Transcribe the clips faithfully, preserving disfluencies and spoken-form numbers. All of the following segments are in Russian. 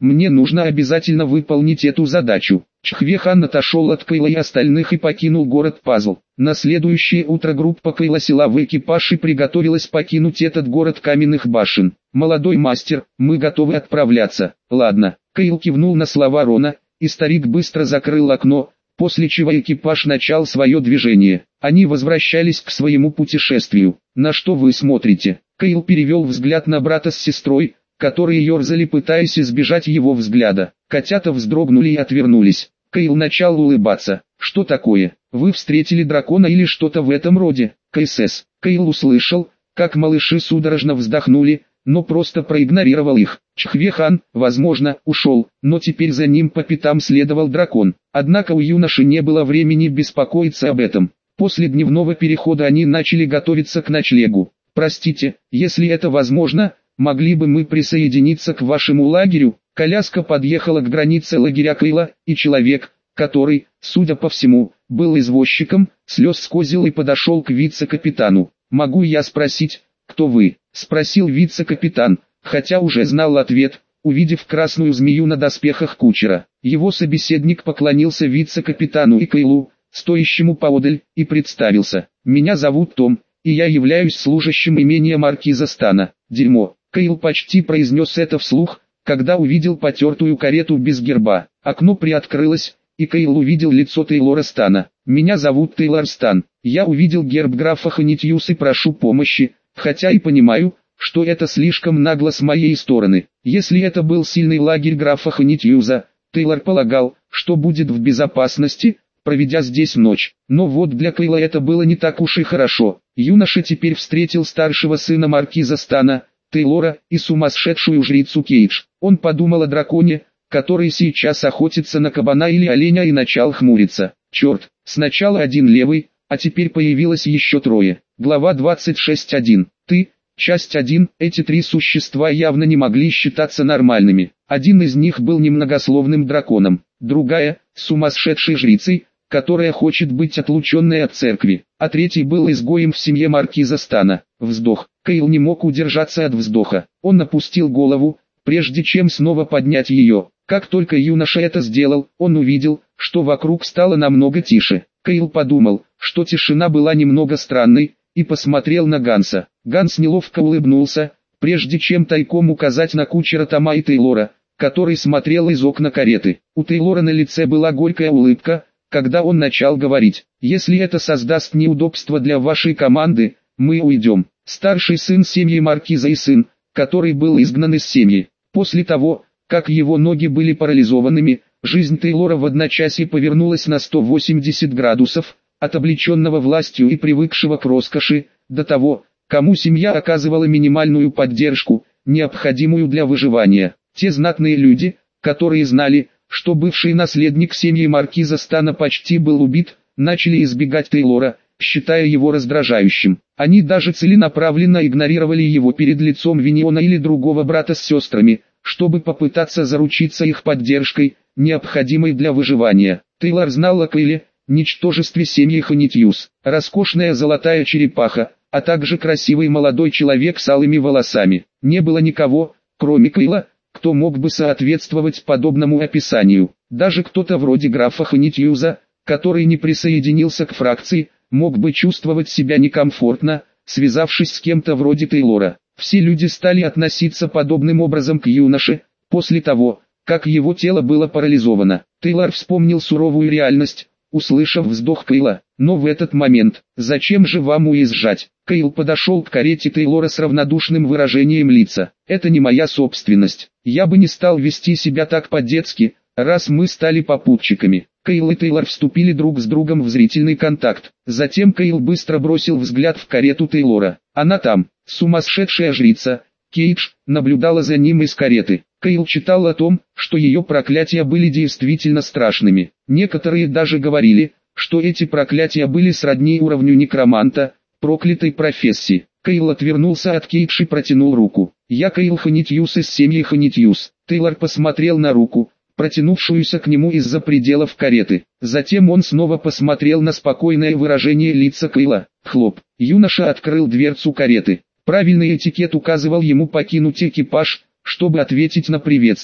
Мне нужно обязательно выполнить эту задачу. Чхвехан отошел от Кейла и остальных и покинул город Пазл. На следующее утро группа Кейла села в экипаж и приготовилась покинуть этот город каменных башен. «Молодой мастер, мы готовы отправляться». «Ладно». Кейл кивнул на слова Рона, и старик быстро закрыл окно, после чего экипаж начал свое движение. Они возвращались к своему путешествию. «На что вы смотрите?» Кейл перевел взгляд на брата с сестрой, которые ерзали, пытаясь избежать его взгляда. Котята вздрогнули и отвернулись. Кейл начал улыбаться. «Что такое? Вы встретили дракона или что-то в этом роде?» «КСС». Кейл услышал, как малыши судорожно вздохнули, но просто проигнорировал их. Чхвехан, возможно, ушел, но теперь за ним по пятам следовал дракон. Однако у юноши не было времени беспокоиться об этом. После дневного перехода они начали готовиться к ночлегу. «Простите, если это возможно, могли бы мы присоединиться к вашему лагерю?» Коляска подъехала к границе лагеря Кейла, и человек, который, судя по всему, был извозчиком, слез скозил и подошел к вице-капитану. «Могу я спросить, кто вы?» — спросил вице-капитан, хотя уже знал ответ, увидев красную змею на доспехах кучера. Его собеседник поклонился вице-капитану и Кейлу, стоящему поодаль, и представился. «Меня зовут Том, и я являюсь служащим имения маркиза Стана». «Дерьмо». Кейл почти произнес это вслух, когда увидел потертую карету без герба. Окно приоткрылось, и Кейл увидел лицо Тейлора Стана. «Меня зовут Тейлор Стан. Я увидел герб графа Ханитьюс и прошу помощи, хотя и понимаю, что это слишком нагло с моей стороны. Если это был сильный лагерь графа Ханитьюза, Тейлор полагал, что будет в безопасности, проведя здесь ночь. Но вот для Кейла это было не так уж и хорошо. Юноша теперь встретил старшего сына маркиза Стана, Тейлора, и сумасшедшую жрицу Кейдж. Он подумал о драконе, который сейчас охотится на кабана или оленя, и начал хмуриться. Черт, сначала один левый, а теперь появилось еще трое. Глава двадцать шесть один. Ты, часть один. Эти три существа явно не могли считаться нормальными. Один из них был немногословным драконом, другая – сумасшедшей жрицей, которая хочет быть отлученной от церкви, а третий был изгоем в семье маркиза Стана. Вздох. Кейл не мог удержаться от вздоха. Он опустил голову, прежде чем снова поднять ее. Как только юноша это сделал, он увидел, что вокруг стало намного тише. Кейл подумал, что тишина была немного странной, и посмотрел на Ганса. Ганс неловко улыбнулся, прежде чем тайком указать на кучера Тома и Тейлора, который смотрел из окна кареты. У Тейлора на лице была горькая улыбка, когда он начал говорить: «Если это создаст неудобства для вашей команды, мы уйдем». Старший сын семьи маркиза и сын, который был изгнан из семьи. После того, как его ноги были парализованными, жизнь Тейлора в одночасье повернулась на сто восемьдесят градусов, от облеченного властью и привыкшего к роскоши, до того, кому семья оказывала минимальную поддержку, необходимую для выживания. Те знатные люди, которые знали, что бывший наследник семьи маркиза Стана почти был убит, начали избегать Тейлора, считая его раздражающим. Они даже целенаправленно игнорировали его перед лицом Виниона или другого брата с сестрами, чтобы попытаться заручиться их поддержкой, необходимой для выживания. Тейлор знал о Кейле, ничтожестве семьи Ханитьюс, роскошная золотая черепаха, а также красивый молодой человек с алыми волосами. Не было никого, кроме Кейла, кто мог бы соответствовать подобному описанию. Даже кто-то вроде графа Ханитьюза, который не присоединился к фракции, мог бы чувствовать себя некомфортно, связавшись с кем-то вроде Тейлора. Все люди стали относиться подобным образом к юноше, после того, как его тело было парализовано. Тейлор вспомнил суровую реальность, услышав вздох Кейла. Но в этот момент, зачем же вам уезжать? Кейл подошел к карете Тейлора с равнодушным выражением лица. Это не моя собственность. Я бы не стал вести себя так по-детски, раз мы стали попутчиками. Кейл и Тейлор вступили друг с другом в зрительный контакт. Затем Кейл быстро бросил взгляд в карету Тейлора. Она там, сумасшедшая жрица, Кейдж, наблюдала за ним из кареты. Кейл читал о том, что ее проклятия были действительно страшными. Некоторые даже говорили, что эти проклятия были сродни уровню некроманта, проклятой профессии. Кейл отвернулся от Кейдж и протянул руку. «Я Кейл Ханитьюс из семьи Ханитьюс». Тейлор посмотрел на руку, протянувшуюся к нему из-за пределов кареты. Затем он снова посмотрел на спокойное выражение лица Кейла. Хлоп. Юноша открыл дверцу кареты. Правильный этикет указывал ему покинуть экипаж, чтобы ответить на приветствие.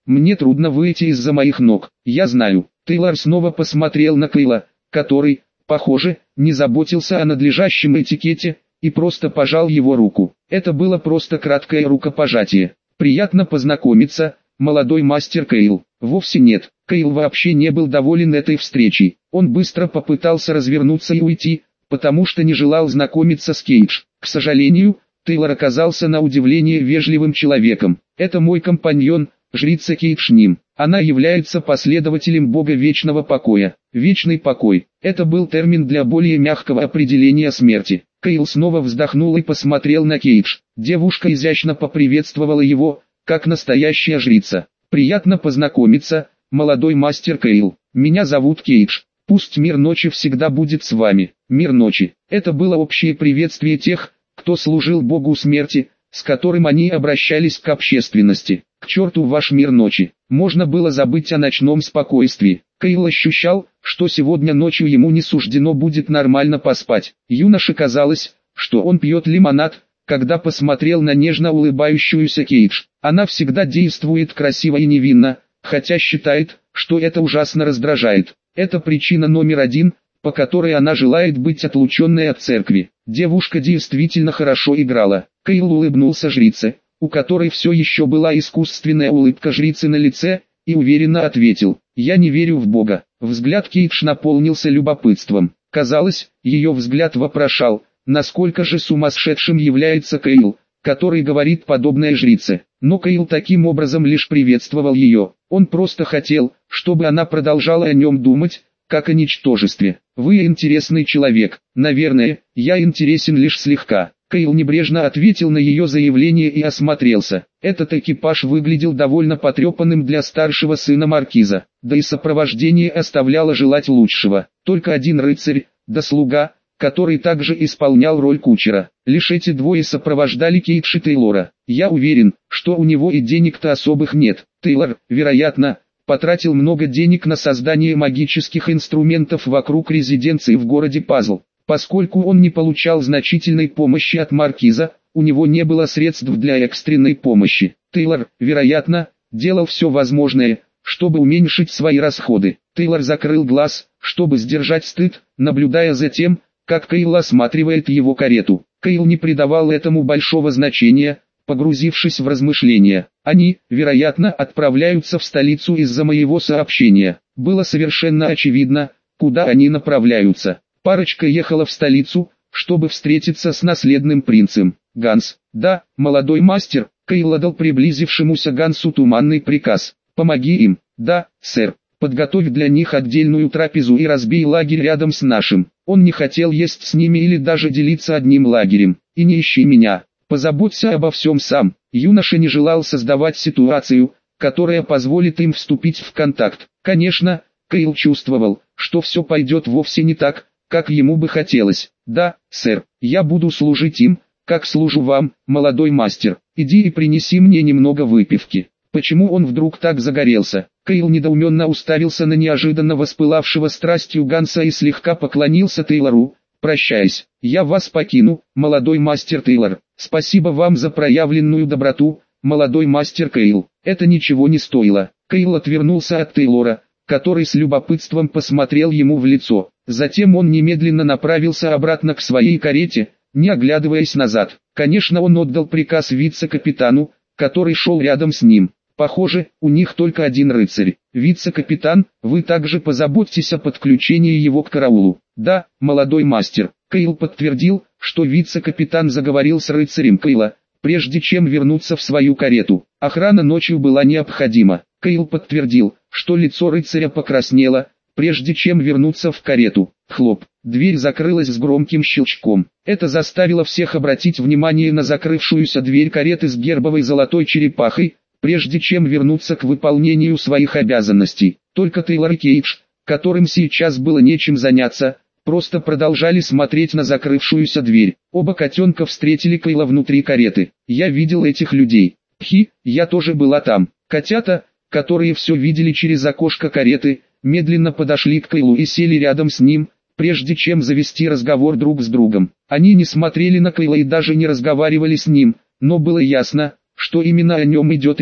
Мне трудно выйти из-за моих ног, я знаю. Тейлор снова посмотрел на Кейла, который, похоже, не заботился о надлежащем этикете, и просто пожал его руку. Это было просто краткое рукопожатие. «Приятно познакомиться, молодой мастер Кейл». Вовсе нет, Кейл вообще не был доволен этой встречей. Он быстро попытался развернуться и уйти, потому что не желал знакомиться с Кейдж. К сожалению, Тейлор оказался на удивление вежливым человеком. «Это мой компаньон, жрица Кейдж Ним. Она является последователем Бога Вечного Покоя». Вечный покой – это был термин для более мягкого определения смерти. Кейл снова вздохнул и посмотрел на Кейдж. Девушка изящно поприветствовала его, как настоящая жрица. «Приятно познакомиться, молодой мастер Кейл. Меня зовут Кейдж. Пусть мир ночи всегда будет с вами». Мир ночи – это было общее приветствие тех, кто служил Богу смерти, с которым они обращались к общественности. К черту ваш мир ночи. Можно было забыть о ночном спокойствии. Кейл ощущал, что сегодня ночью ему не суждено будет нормально поспать. Юноше казалось, что он пьет лимонад, когда посмотрел на нежно улыбающуюся Кейдж. Она всегда действует красиво и невинно, хотя считает, что это ужасно раздражает. Это причина номер один, по которой она желает быть отлученной от церкви. Девушка действительно хорошо играла. Кейл улыбнулся жрице, у которой все еще была искусственная улыбка жрицы на лице, и уверенно ответил: «Я не верю в Бога». Взгляд Кейдж наполнился любопытством. Казалось, ее взгляд вопрошал, насколько же сумасшедшим является Кейл, который говорит подобное жрице. Но Кейл таким образом лишь приветствовал ее. Он просто хотел, чтобы она продолжала о нем думать, как о ничтожестве. «Вы интересный человек. Наверное, я интересен лишь слегка». Кейл небрежно ответил на ее заявление и осмотрелся. Этот экипаж выглядел довольно потрепанным для старшего сына маркиза, да и сопровождение оставляло желать лучшего. Только один рыцарь, да слуга, который также исполнял роль кучера. Лишь эти двое сопровождали Кейдж и Тейлора. «Я уверен, что у него и денег-то особых нет». Тейлор, вероятно, потратил много денег на создание магических инструментов вокруг резиденции в городе Пазл. Поскольку он не получал значительной помощи от маркиза, у него не было средств для экстренной помощи. Тейлор, вероятно, делал все возможное, чтобы уменьшить свои расходы. Тейлор закрыл глаз, чтобы сдержать стыд, наблюдая за тем, как Кейл осматривает его карету. Кейл не придавал этому большого значения, погрузившись в размышления. Они, вероятно, отправляются в столицу из-за моего сообщения. Было совершенно очевидно, куда они направляются. Парочка ехала в столицу, чтобы встретиться с наследным принцем. «Ганс». «Да, молодой мастер», Кейл отдал приблизившемуся Гансу туманный приказ. «Помоги им». «Да, сэр. Подготовь для них отдельную трапезу и разбей лагерь рядом с нашим». Он не хотел есть с ними или даже делиться одним лагерем. «И не ищи меня. Позаботься обо всем сам». Юноша не желал создавать ситуацию, которая позволит им вступить в контакт. Конечно, Кейл чувствовал, что все пойдет вовсе не так, как ему бы хотелось. «Да, сэр, я буду служить им, как служу вам, молодой мастер. Иди и принеси мне немного выпивки». Почему он вдруг так загорелся? Кейл недоуменно уставился на неожиданно воспылавшего страстью Ганса и слегка поклонился Тейлору, прощаясь. «Я вас покину, молодой мастер Тейлор. Спасибо вам за проявленную доброту, молодой мастер Кейл». Это ничего не стоило. Кейл отвернулся от Тейлора, который с любопытством посмотрел ему в лицо. Затем он немедленно направился обратно к своей карете, не оглядываясь назад. Конечно, он отдал приказ вице-капитану, который шел рядом с ним. Похоже, у них только один рыцарь. «Вице-капитан, вы также позаботьтесь о подключении его к караулу». «Да, молодой мастер». Кейл подтвердил, что вице-капитан заговорил с рыцарем Кейла, прежде чем вернуться в свою карету. Охрана ночью была необходима. Кейл подтвердил, что лицо рыцаря покраснело, прежде чем вернуться в карету. Хлоп, дверь закрылась с громким щелчком. Это заставило всех обратить внимание на закрывшуюся дверь кареты с гербовой золотой черепахой, прежде чем вернуться к выполнению своих обязанностей. Только Тейлор и Кейдж, которым сейчас было нечем заняться, просто продолжали смотреть на закрывшуюся дверь. Оба котенка встретили Кейла внутри кареты. «Я видел этих людей. Пхи, я тоже была там». Котята, которые все видели через окошко кареты, медленно подошли к Кейлу и сели рядом с ним, прежде чем завести разговор друг с другом. Они не смотрели на Кейла и даже не разговаривали с ним, но было ясно, что именно о нем идет речь.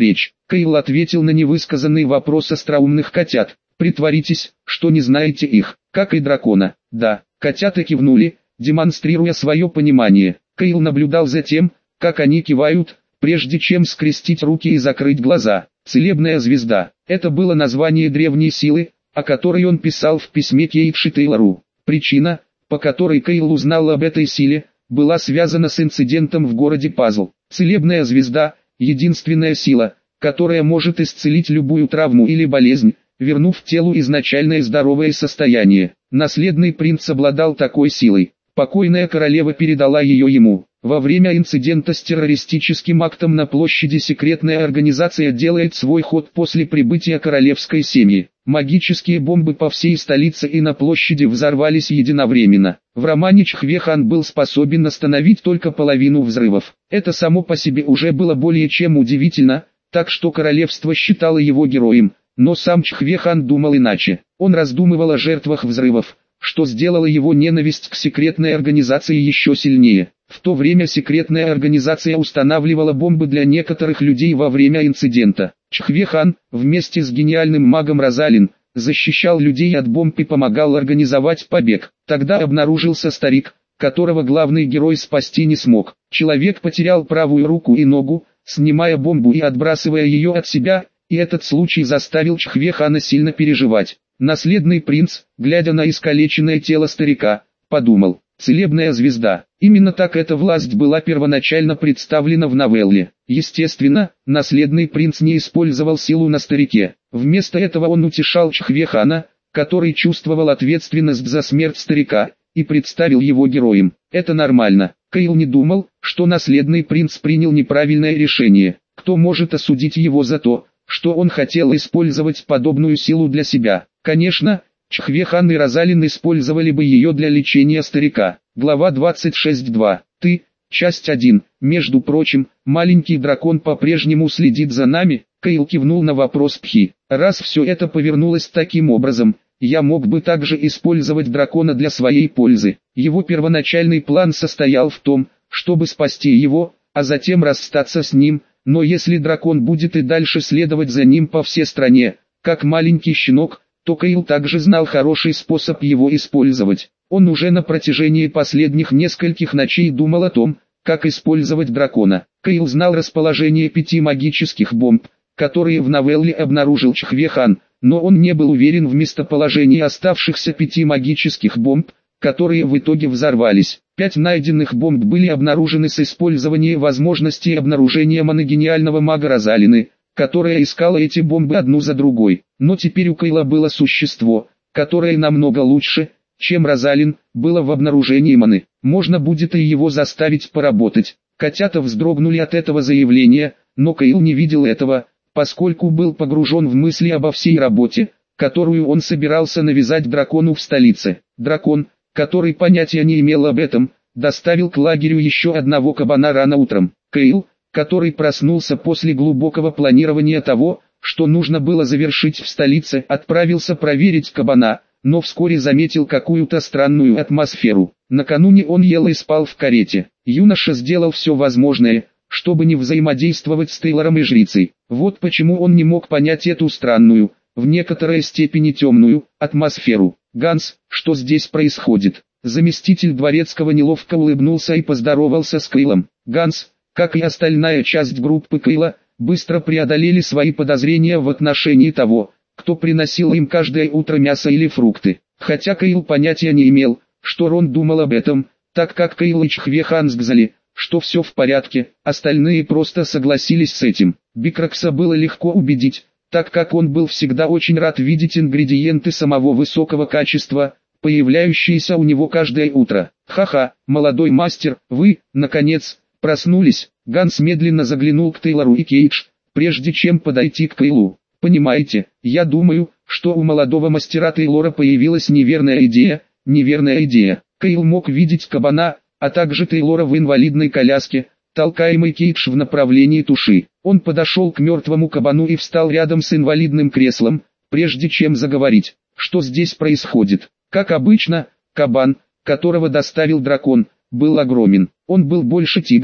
Кейл ответил на невысказанный вопрос остроумных котят. Притворитесь, что не знаете их, как и дракона. Да, котята кивнули, демонстрируя свое понимание. Кейл наблюдал за тем, как они кивают, прежде чем скрестить руки и закрыть глаза. Целебная звезда. Это было название древней силы, о которой он писал в письме Кейтши Тейлору. Причина, по которой Кейл узнал об этой силе, была связана с инцидентом в городе Пазл. Целебная звезда – единственная сила, которая может исцелить любую травму или болезнь, вернув телу изначальное здоровое состояние. Наследный принц обладал такой силой. Покойная королева передала ее ему. Во время инцидента с террористическим актом на площади секретная организация делает свой ход после прибытия королевской семьи. Магические бомбы по всей столице и на площади взорвались единовременно. В романе Чхве-хан был способен остановить только половину взрывов. Это само по себе уже было более чем удивительно, так что королевство считало его героем, но сам Чхве-хан думал иначе. Он раздумывал о жертвах взрывов, что сделало его ненависть к секретной организации еще сильнее. В то время секретная организация устанавливала бомбы для некоторых людей во время инцидента. Чхве-хан, вместе с гениальным магом Розалин, защищал людей от бомб и помогал организовать побег. Тогда обнаружился старик, которого главный герой спасти не смог. Человек потерял правую руку и ногу, снимая бомбу и отбрасывая ее от себя, и этот случай заставил Чхве-хана сильно переживать. Наследный принц, глядя на искалеченное тело старика, подумал: целебная звезда. Именно так эта власть была первоначально представлена в новелле. Естественно, наследный принц не использовал силу на старике. Вместо этого он утешал Чхве-хана, который чувствовал ответственность за смерть старика, и представил его героем. Это нормально. Кейл не думал, что наследный принц принял неправильное решение. Кто может осудить его за то, что он хотел использовать подобную силу для себя? Конечно, Чхве-хан и Розалин использовали бы ее для лечения старика. Глава двадцать шесть два. Ты, часть один. Между прочим, маленький дракон по-прежнему следит за нами. Кейл кивнул на вопрос Пхи. Раз все это повернулось таким образом, я мог бы также использовать дракона для своей пользы. Его первоначальный план состоял в том, чтобы спасти его, а затем расстаться с ним, но если дракон будет и дальше следовать за ним по всей стране, как маленький щенок, то Кейл также знал хороший способ его использовать. Он уже на протяжении последних нескольких ночей думал о том, как использовать дракона. Кейл знал расположение пяти магических бомб, которые в новелле обнаружил Чхве-хан, но он не был уверен в местоположении оставшихся пяти магических бомб, которые в итоге взорвались. Пять найденных бомб были обнаружены с использованием возможностей обнаружения маны гениального мага Розалины, которая искала эти бомбы одну за другой. Но теперь у Кейла было существо, которое намного лучше, чем Розалин, было в обнаружении маны. Можно будет и его заставить поработать. Котята вздрогнули от этого заявления, но Кейл не видел этого, поскольку был погружен в мысли обо всей работе, которую он собирался навязать дракону в столице. Дракон, который понятия не имел об этом, доставил к лагерю еще одного кабана рано утром. Кейл, который проснулся после глубокого планирования того, что нужно было завершить в столице, отправился проверить кабана, но вскоре заметил какую-то странную атмосферу. Накануне он ел и спал в карете. Юноша сделал все возможное, чтобы не взаимодействовать с Тейлором и жрицей. Вот почему он не мог понять эту странную, в некоторой степени темную, атмосферу. «Ганс, что здесь происходит?» Заместитель дворецкого неловко улыбнулся и поздоровался с Кейлом. Ганс, как и остальная часть группы Кейла, быстро преодолели свои подозрения в отношении того, кто приносил им каждое утро мясо или фрукты. Хотя Кейл понятия не имел, что Рон думал об этом, так как Кейл и Чхве-хан сказали, что все в порядке, остальные просто согласились с этим. Бикракса было легко убедить, так как он был всегда очень рад видеть ингредиенты самого высокого качества, появляющиеся у него каждое утро. «Ха-ха, молодой мастер, вы, наконец, проснулись». Ганс медленно заглянул к Тейлору и Кейдж, прежде чем подойти к Кейлу. «Понимаете, я думаю, что у молодого мастера Тейлора появилась неверная идея, неверная идея». Кейл мог видеть кабана, а также Тейлора в инвалидной коляске, толкаемый Кейдж в направлении туши. Он подошел к мертвому кабану и встал рядом с инвалидным креслом, прежде чем заговорить. «Что здесь происходит?» Как обычно, кабан, которого доставил дракон, был огромен. Он был больше тигра,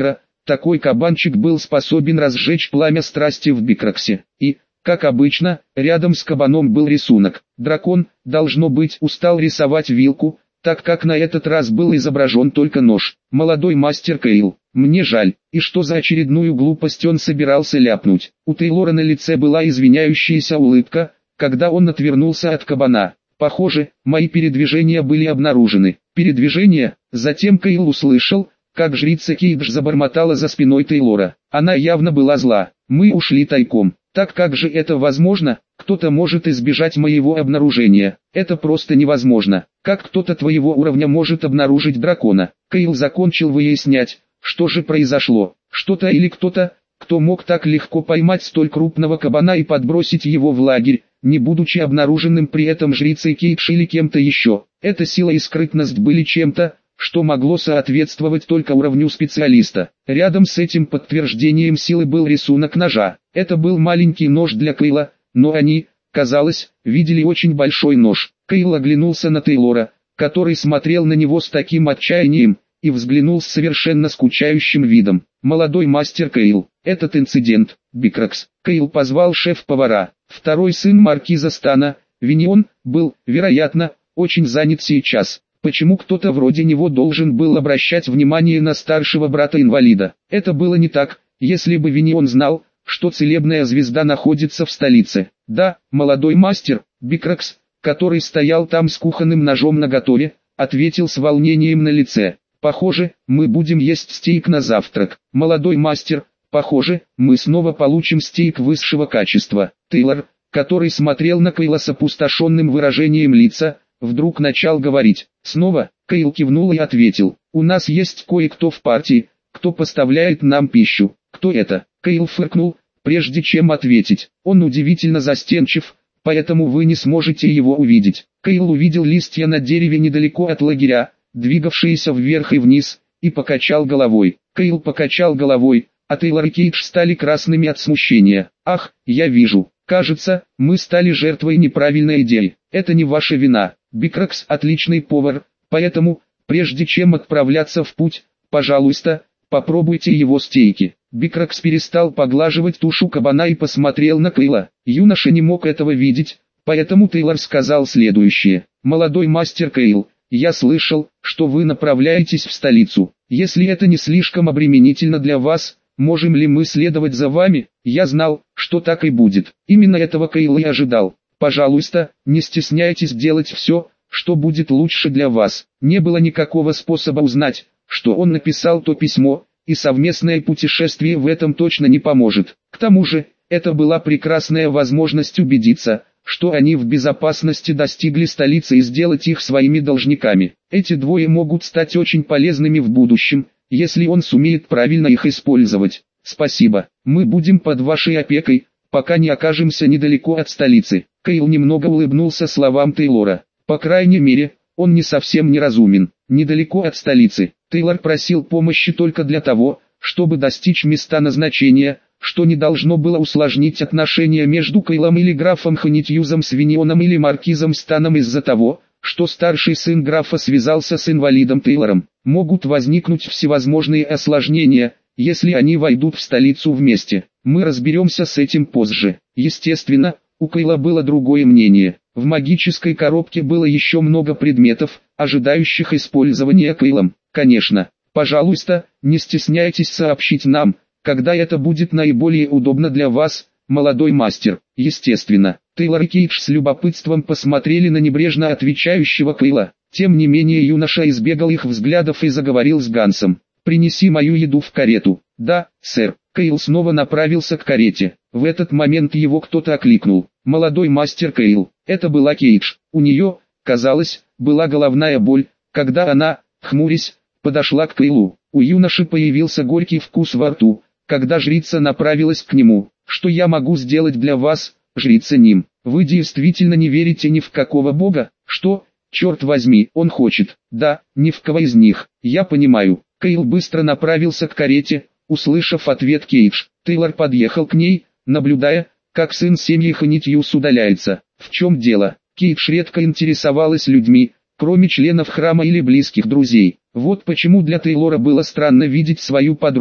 Такой кабанчик был способен разжечь пламя страсти в Бикраксе. И, как обычно, рядом с кабаном был рисунок. Дракон, должно быть, устал рисовать вилку, так как на этот раз был изображен только нож. Молодой мастер Кейл, мне жаль, и что за очередную глупость он собирался ляпнуть. У Тейлора на лице была извиняющаяся улыбка, когда он отвернулся от кабана. Похоже, мои передвижения были обнаружены. Передвижения? Затем Кейл услышал, как жрица Кейдж забормотала за спиной Тейлора. Она явно была зла. Мы ушли тайком. Так как же это возможно? Кто-то может избежать моего обнаружения. Это просто невозможно. Как кто-то твоего уровня может обнаружить дракона? Кейл закончил выяснять, что же произошло. Что-то или кто-то, кто мог так легко поймать столь крупного кабана и подбросить его в лагерь, не будучи обнаруженным при этом жрицей Кейдж или кем-то еще. Эта сила и скрытность были чем-то, что могло соответствовать только уровню специалиста. Рядом с этим подтверждением силы был рисунок ножа. Это был маленький нож для Кейла, но они, казалось, видели очень большой нож. Кейл оглянулся на Тейлора, который смотрел на него с таким отчаянием, и взглянул с совершенно скучающим видом. «Молодой мастер Кейл, этот инцидент, Бикракс». Кейл позвал шеф-повара. Второй сын маркиза Стана, Винион, был, вероятно, очень занят сейчас. Почему кто-то вроде него должен был обращать внимание на старшего брата-инвалида? Это было не так, если бы Винион знал, что целебная звезда находится в столице. Да, молодой мастер, Бикракс, который стоял там с кухонным ножом наготове, ответил с волнением на лице. Похоже, мы будем есть стейк на завтрак. Молодой мастер, похоже, мы снова получим стейк высшего качества. Тейлор, который смотрел на Кейла с опустошенным выражением лица, вдруг начал говорить. Снова, Кейл кивнул и ответил. У нас есть кое-кто в партии, кто поставляет нам пищу. Кто это? Кейл фыркнул, прежде чем ответить. Он удивительно застенчив, поэтому вы не сможете его увидеть. Кейл увидел листья на дереве недалеко от лагеря, двигавшиеся вверх и вниз, и покачал головой. Кейл покачал головой, а Тейлор и Кейдж стали красными от смущения. Ах, я вижу. Кажется, мы стали жертвой неправильной идеи. Это не ваша вина. Бикракс отличный повар, поэтому, прежде чем отправляться в путь, пожалуйста, попробуйте его стейки. Бикракс перестал поглаживать тушу кабана и посмотрел на Кейла. Юноша не мог этого видеть, поэтому Тейлор сказал следующее. Молодой мастер Кейл, я слышал, что вы направляетесь в столицу. Если это не слишком обременительно для вас, можем ли мы следовать за вами? Я знал, что так и будет. Именно этого Кейл и ожидал. Пожалуйста, не стесняйтесь делать все, что будет лучше для вас. Не было никакого способа узнать, что он написал то письмо, и совместное путешествие в этом точно не поможет. К тому же, это была прекрасная возможность убедиться, что они в безопасности достигли столицы и сделать их своими должниками. Эти двое могут стать очень полезными в будущем, если он сумеет правильно их использовать. Спасибо, мы будем под вашей опекой, пока не окажемся недалеко от столицы. Кейл немного улыбнулся словам Тейлора. По крайней мере, он не совсем неразумен. Недалеко от столицы. Тейлор просил помощи только для того, чтобы достичь места назначения, что не должно было усложнить отношения между Кейлом или графом Ханитьюзом с Винионом или маркизом Станом из-за того, что старший сын графа связался с инвалидом Тейлором. Могут возникнуть всевозможные осложнения, если они войдут в столицу вместе. Мы разберемся с этим позже. Естественно, у Кейла было другое мнение. В магической коробке было еще много предметов, ожидающих использования Кейлом. Конечно, пожалуйста, не стесняйтесь сообщить нам, когда это будет наиболее удобно для вас, молодой мастер. Естественно, Тейлор и Кейдж с любопытством посмотрели на небрежно отвечающего Кейла. Тем не менее юноша избегал их взглядов и заговорил с Гансом. «Принеси мою еду в карету». «Да, сэр». Кейл снова направился к карете. В этот момент его кто-то окликнул. «Молодой мастер Кейл». Это была Кейдж. У нее, казалось, была головная боль, когда она, хмурясь, подошла к Кейлу. У юноши появился горький вкус во рту, когда жрица направилась к нему. «Что я могу сделать для вас, жрица Ним? Вы действительно не верите ни в какого бога? Что, черт возьми, он хочет?» «Да, ни в кого из них, я понимаю». Кейл быстро направился к карете, услышав ответ Кейдж. Тейлор подъехал к ней, наблюдая, как сын семьи Ханитьюс удаляется. В чем дело? Кейдж редко интересовалась людьми, кроме членов храма или близких друзей. Вот почему для Тейлора было странно видеть свою подругу,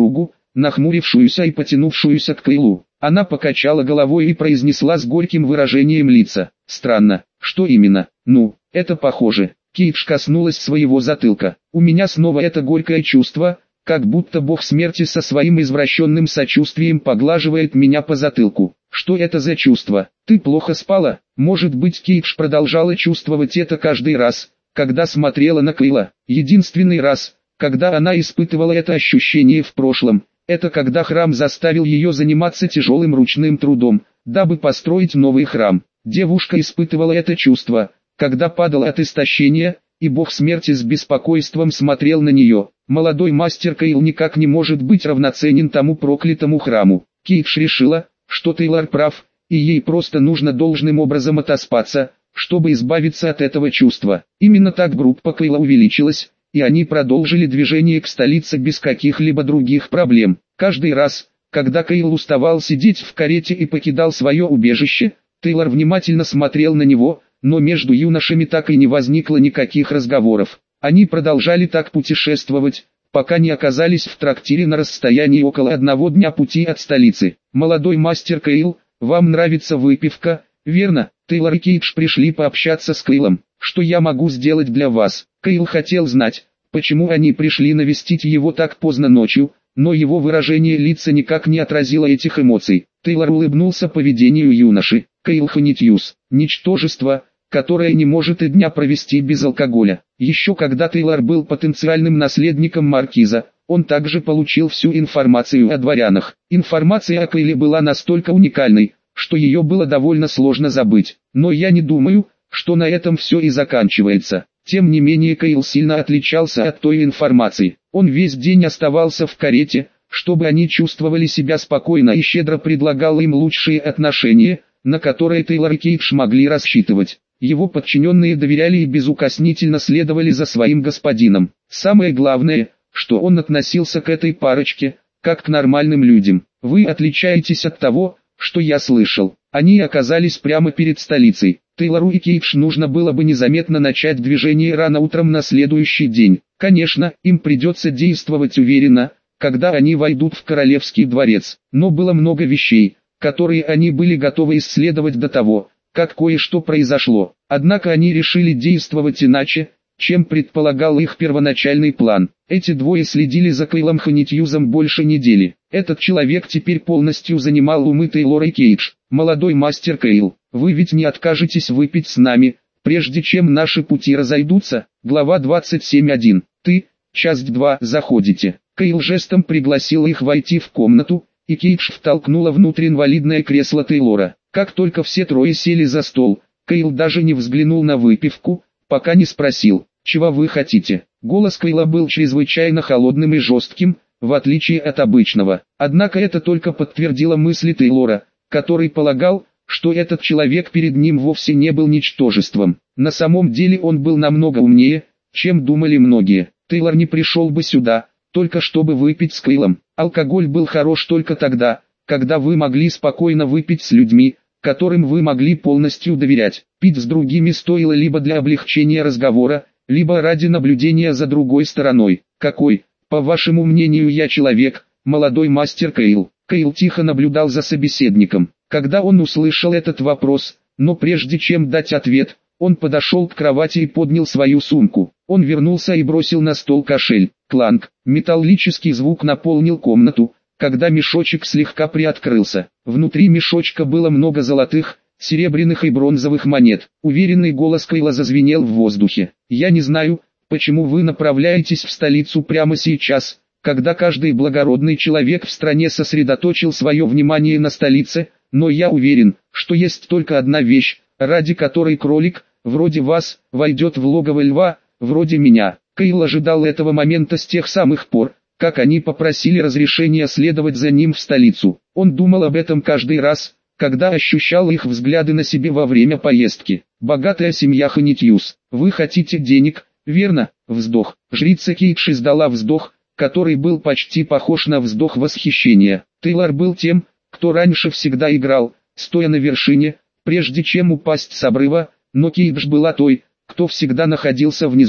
нахмурившуюся и потянувшуюся к Кейлу. Она покачала головой и произнесла с горьким выражением лица: «Странно, что именно?» «Ну, это похоже». Кейдж коснулась своего затылка. «У меня снова это горькое чувство, как будто бог смерти со своим извращенным сочувствием поглаживает меня по затылку. Что это за чувство? Ты плохо спала?» Может быть, Кейдж продолжала чувствовать это каждый раз, когда смотрела на Кейла. Единственный раз, когда она испытывала это ощущение в прошлом, это когда храм заставил ее заниматься тяжелым ручным трудом, дабы построить новый храм. Девушка испытывала это чувство, когда падала от истощения, и бог смерти с беспокойством смотрел на нее. Молодой мастер Кейл никак не может быть равноценен тому проклятому храму. Кейдж решила, что Тейлор прав, и ей просто нужно должным образом отоспаться, чтобы избавиться от этого чувства. Именно так группа Кейла увеличилась, и они продолжили движение к столице без каких-либо других проблем. Каждый раз, когда Кейл уставал сидеть в карете и покидал свое убежище, Тейлор внимательно смотрел на него, но между юношами так и не возникло никаких разговоров. Они продолжали так путешествовать, пока не оказались в трактире на расстоянии около одного дня пути от столицы. «Молодой мастер Кейл, вам нравится выпивка, верно?» Тейлор и Кейдж пришли пообщаться с Кейлом. «Что я могу сделать для вас?» Кейл хотел знать, почему они пришли навестить его так поздно ночью, но его выражение лица никак не отразило этих эмоций. Тейлор улыбнулся поведению юноши. Кейл Ханитьюс, ничтожество, которое не может и дня провести без алкоголя. Еще когда Тейлор был потенциальным наследником маркиза, он также получил всю информацию о дворянах. Информация о Кейле была настолько уникальной, что ее было довольно сложно забыть. Но я не думаю, что на этом все и заканчивается. Тем не менее, Кейл сильно отличался от той информации. Он весь день оставался в карете, чтобы они чувствовали себя спокойно, и щедро предлагал им лучшие отношения, на которые Тейлор и Кейдж могли рассчитывать. Его подчиненные доверяли и безукоснительно следовали за своим господином. Самое главное, что он относился к этой парочке, как к нормальным людям. «Вы отличаетесь от того, что я слышал». Они оказались прямо перед столицей. Тейлору и Кейдж нужно было бы незаметно начать движение рано утром на следующий день. Конечно, им придется действовать уверенно, когда они войдут в королевский дворец. Но было много вещей, которые они были готовы исследовать до того, как кое-что произошло. Однако они решили действовать иначе, чем предполагал их первоначальный план. Эти двое следили за Кейлом Ханитьюзом больше недели. Этот человек теперь полностью занимал умы Тейлора и Кейдж. «Молодой мастер Кейл, вы ведь не откажетесь выпить с нами, прежде чем наши пути разойдутся?» Глава двадцать семь точка один. «Ты, часть два, заходите». Кейл жестом пригласил их войти в комнату, и Кейдж втолкнула внутрь инвалидное кресло Тейлора. Как только все трое сели за стол, Кейл даже не взглянул на выпивку, пока не спросил: «Чего вы хотите?» Голос Кейла был чрезвычайно холодным и жестким, в отличие от обычного. Однако это только подтвердило мысли Тейлора, который полагал, что этот человек перед ним вовсе не был ничтожеством. На самом деле он был намного умнее, чем думали многие. Тейлор не пришел бы сюда, только чтобы выпить с Кейлом. Алкоголь был хорош только тогда, когда вы могли спокойно выпить с людьми, которым вы могли полностью доверять. Пить с другими стоило либо для облегчения разговора, либо ради наблюдения за другой стороной. «Какой, по вашему мнению, я человек, молодой мастер Кейл?» Кейл тихо наблюдал за собеседником. Когда он услышал этот вопрос, но прежде чем дать ответ, он подошел к кровати и поднял свою сумку. Он вернулся и бросил на стол кошель. Кланг. Металлический звук наполнил комнату, когда мешочек слегка приоткрылся. Внутри мешочка было много золотых, серебряных и бронзовых монет. Уверенный голос Кейла зазвенел в воздухе. «Я не знаю, почему вы направляетесь в столицу прямо сейчас, когда каждый благородный человек в стране сосредоточил свое внимание на столице, но я уверен, что есть только одна вещь, ради которой кролик, вроде вас, войдет в логово льва, вроде меня». Кейл ожидал этого момента с тех самых пор, как они попросили разрешения следовать за ним в столицу. Он думал об этом каждый раз, когда ощущал их взгляды на себе во время поездки. «Богатая семья Ханитьюс. Вы хотите денег, верно?» Вздох. Жрица Кейдж издала вздох, который был почти похож на вздох восхищения. Тейлор был тем, кто раньше всегда играл, стоя на вершине, прежде чем упасть с обрыва, но Кейдж была той, кто всегда находился внизу.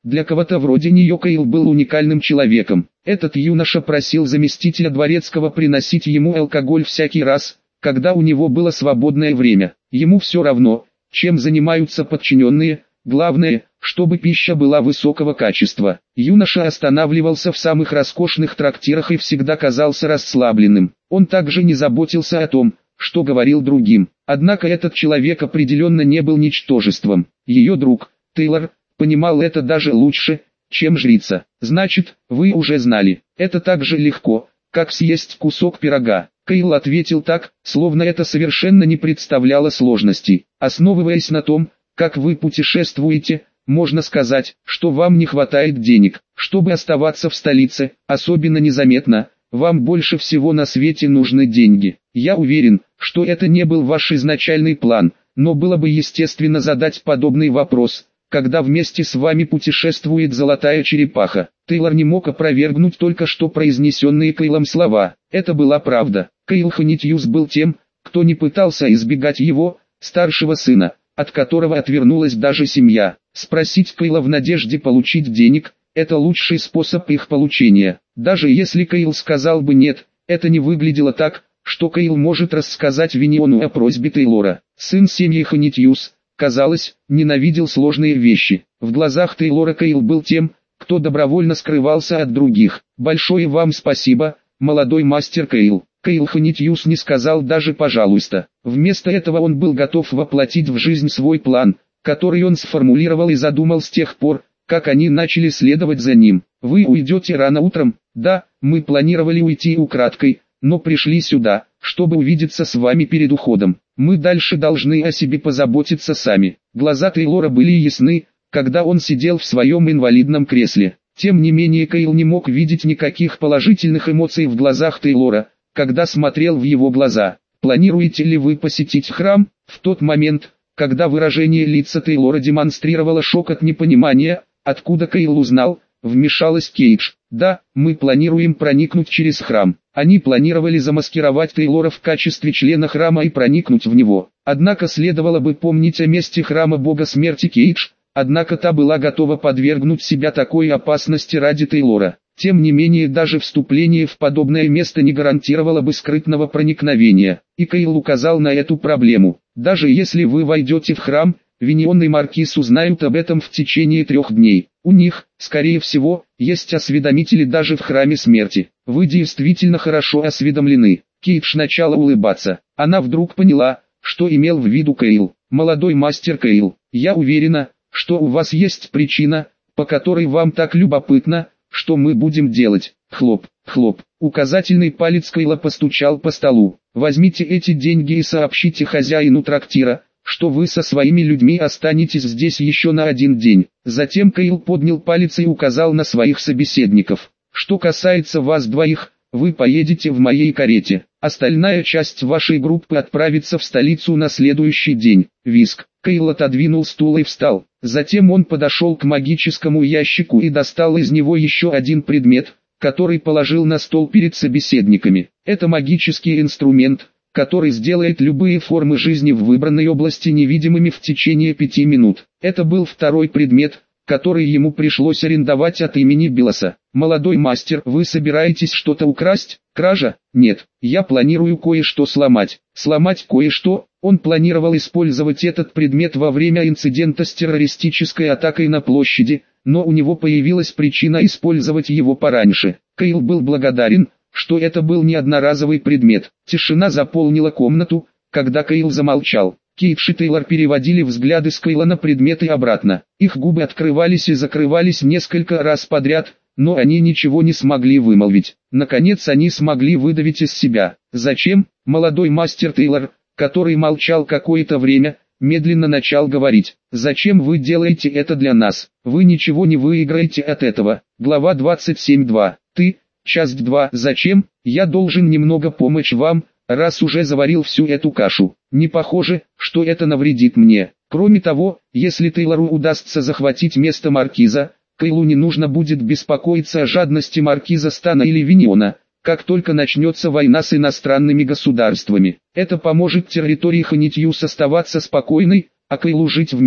Для кого-то вроде нее Кейл был уникальным человеком. Этот юноша просил заместителя дворецкого приносить ему алкоголь всякий раз, когда у него было свободное время. Ему все равно, чем занимаются подчиненные, главное, чтобы пища была высокого качества. Юноша останавливался в самых роскошных трактирах и всегда казался расслабленным. Он также не заботился о том, что говорил другим. Однако этот человек определенно не был ничтожеством. Ее друг, Тейлор, понимал это даже лучше, чем жрица. «Значит, вы уже знали. Это так же легко, как съесть кусок пирога». Кейл ответил так, словно это совершенно не представляло сложностей. «Основываясь на том, как вы путешествуете, можно сказать, что вам не хватает денег, чтобы оставаться в столице, особенно незаметно. Вам больше всего на свете нужны деньги. Я уверен, что это не был ваш изначальный план, но было бы естественно задать подобный вопрос, когда вместе с вами путешествует золотая черепаха». Тейлор не мог опровергнуть только что произнесенные Кейлом слова. Это была правда. Кейл Ханитьюс был тем, кто не пытался избегать его, старшего сына, от которого отвернулась даже семья. Спросить Кейла в надежде получить денег – это лучший способ их получения. Даже если Кейл сказал бы нет, это не выглядело так, что Кейл может рассказать Виниону о просьбе Тейлора. Сын семьи Ханитьюс, казалось, ненавидел сложные вещи. В глазах Тейлора Кейл был тем, кто добровольно скрывался от других. «Большое вам спасибо, молодой мастер Кейл». Кейл Ханитьюс не сказал даже «пожалуйста». Вместо этого он был готов воплотить в жизнь свой план, который он сформулировал и задумал с тех пор, как они начали следовать за ним. «Вы уйдете рано утром?» «Да, мы планировали уйти украдкой, но пришли сюда, чтобы увидеться с вами перед уходом. Мы дальше должны о себе позаботиться сами». Глаза Тейлора были ясны, когда он сидел в своем инвалидном кресле. Тем не менее Кейл не мог видеть никаких положительных эмоций в глазах Тейлора, когда смотрел в его глаза. «Планируете ли вы посетить храм?» В тот момент, когда выражение лица Тейлора демонстрировало шок от непонимания, откуда Кейл узнал, вмешалась Кейдж. «Да, мы планируем проникнуть через храм». Они планировали замаскировать Тейлора в качестве члена храма и проникнуть в него. Однако следовало бы помнить о месте храма бога смерти Кейдж, однако та была готова подвергнуть себя такой опасности ради Тейлора. Тем не менее даже вступление в подобное место не гарантировало бы скрытного проникновения, и Кейл указал на эту проблему. Даже если вы войдете в храм, Винион и Маркиз узнают об этом в течение трех дней. У них, скорее всего, есть осведомители даже в храме смерти. Вы действительно хорошо осведомлены. Кейдж начала улыбаться. Она вдруг поняла, что имел в виду Кейл. «Молодой мастер Кейл, я уверена, что у вас есть причина, по которой вам так любопытно, что мы будем делать». Хлоп, хлоп. Указательный палец Кейла постучал по столу. «Возьмите эти деньги и сообщите хозяину трактира, что вы со своими людьми останетесь здесь еще на один день». Затем Кейл поднял палец и указал на своих собеседников. «Что касается вас двоих, вы поедете в моей карете. Остальная часть вашей группы отправится в столицу на следующий день». Виск. Кейл отодвинул стул и встал. Затем он подошел к магическому ящику и достал из него еще один предмет, который положил на стол перед собеседниками. «Это магический инструмент, который сделает любые формы жизни в выбранной области невидимыми в течение пяти минут». Это был второй предмет, который ему пришлось арендовать от имени Билоса. «Молодой мастер, вы собираетесь что-то украсть? Кража? Нет, я планирую кое-что сломать». Сломать кое-что? Он планировал использовать этот предмет во время инцидента с террористической атакой на площади, но у него появилась причина использовать его пораньше. Кейл был благодарен, что это был не одноразовый предмет. Тишина заполнила комнату, когда Кейл замолчал. Кейдж и Тейлор переводили взгляды с Кейла на предметы обратно. Их губы открывались и закрывались несколько раз подряд, но они ничего не смогли вымолвить. Наконец они смогли выдавить из себя. «Зачем?» Молодой мастер Тейлор, который молчал какое-то время, медленно начал говорить. «Зачем вы делаете это для нас? Вы ничего не выиграете от этого». Глава двадцать семь два. «Ты, часть два. Зачем? Я должен немного помочь вам, раз уже заварил всю эту кашу. Не похоже, что это навредит мне. Кроме того, если Тейлору удастся захватить место маркиза, Кейлу не нужно будет беспокоиться о жадности маркиза Стана или Виниона, как только начнется война с иностранными государствами. Это поможет территории Ханитьюс оставаться спокойной, а Кейлу жить в мире.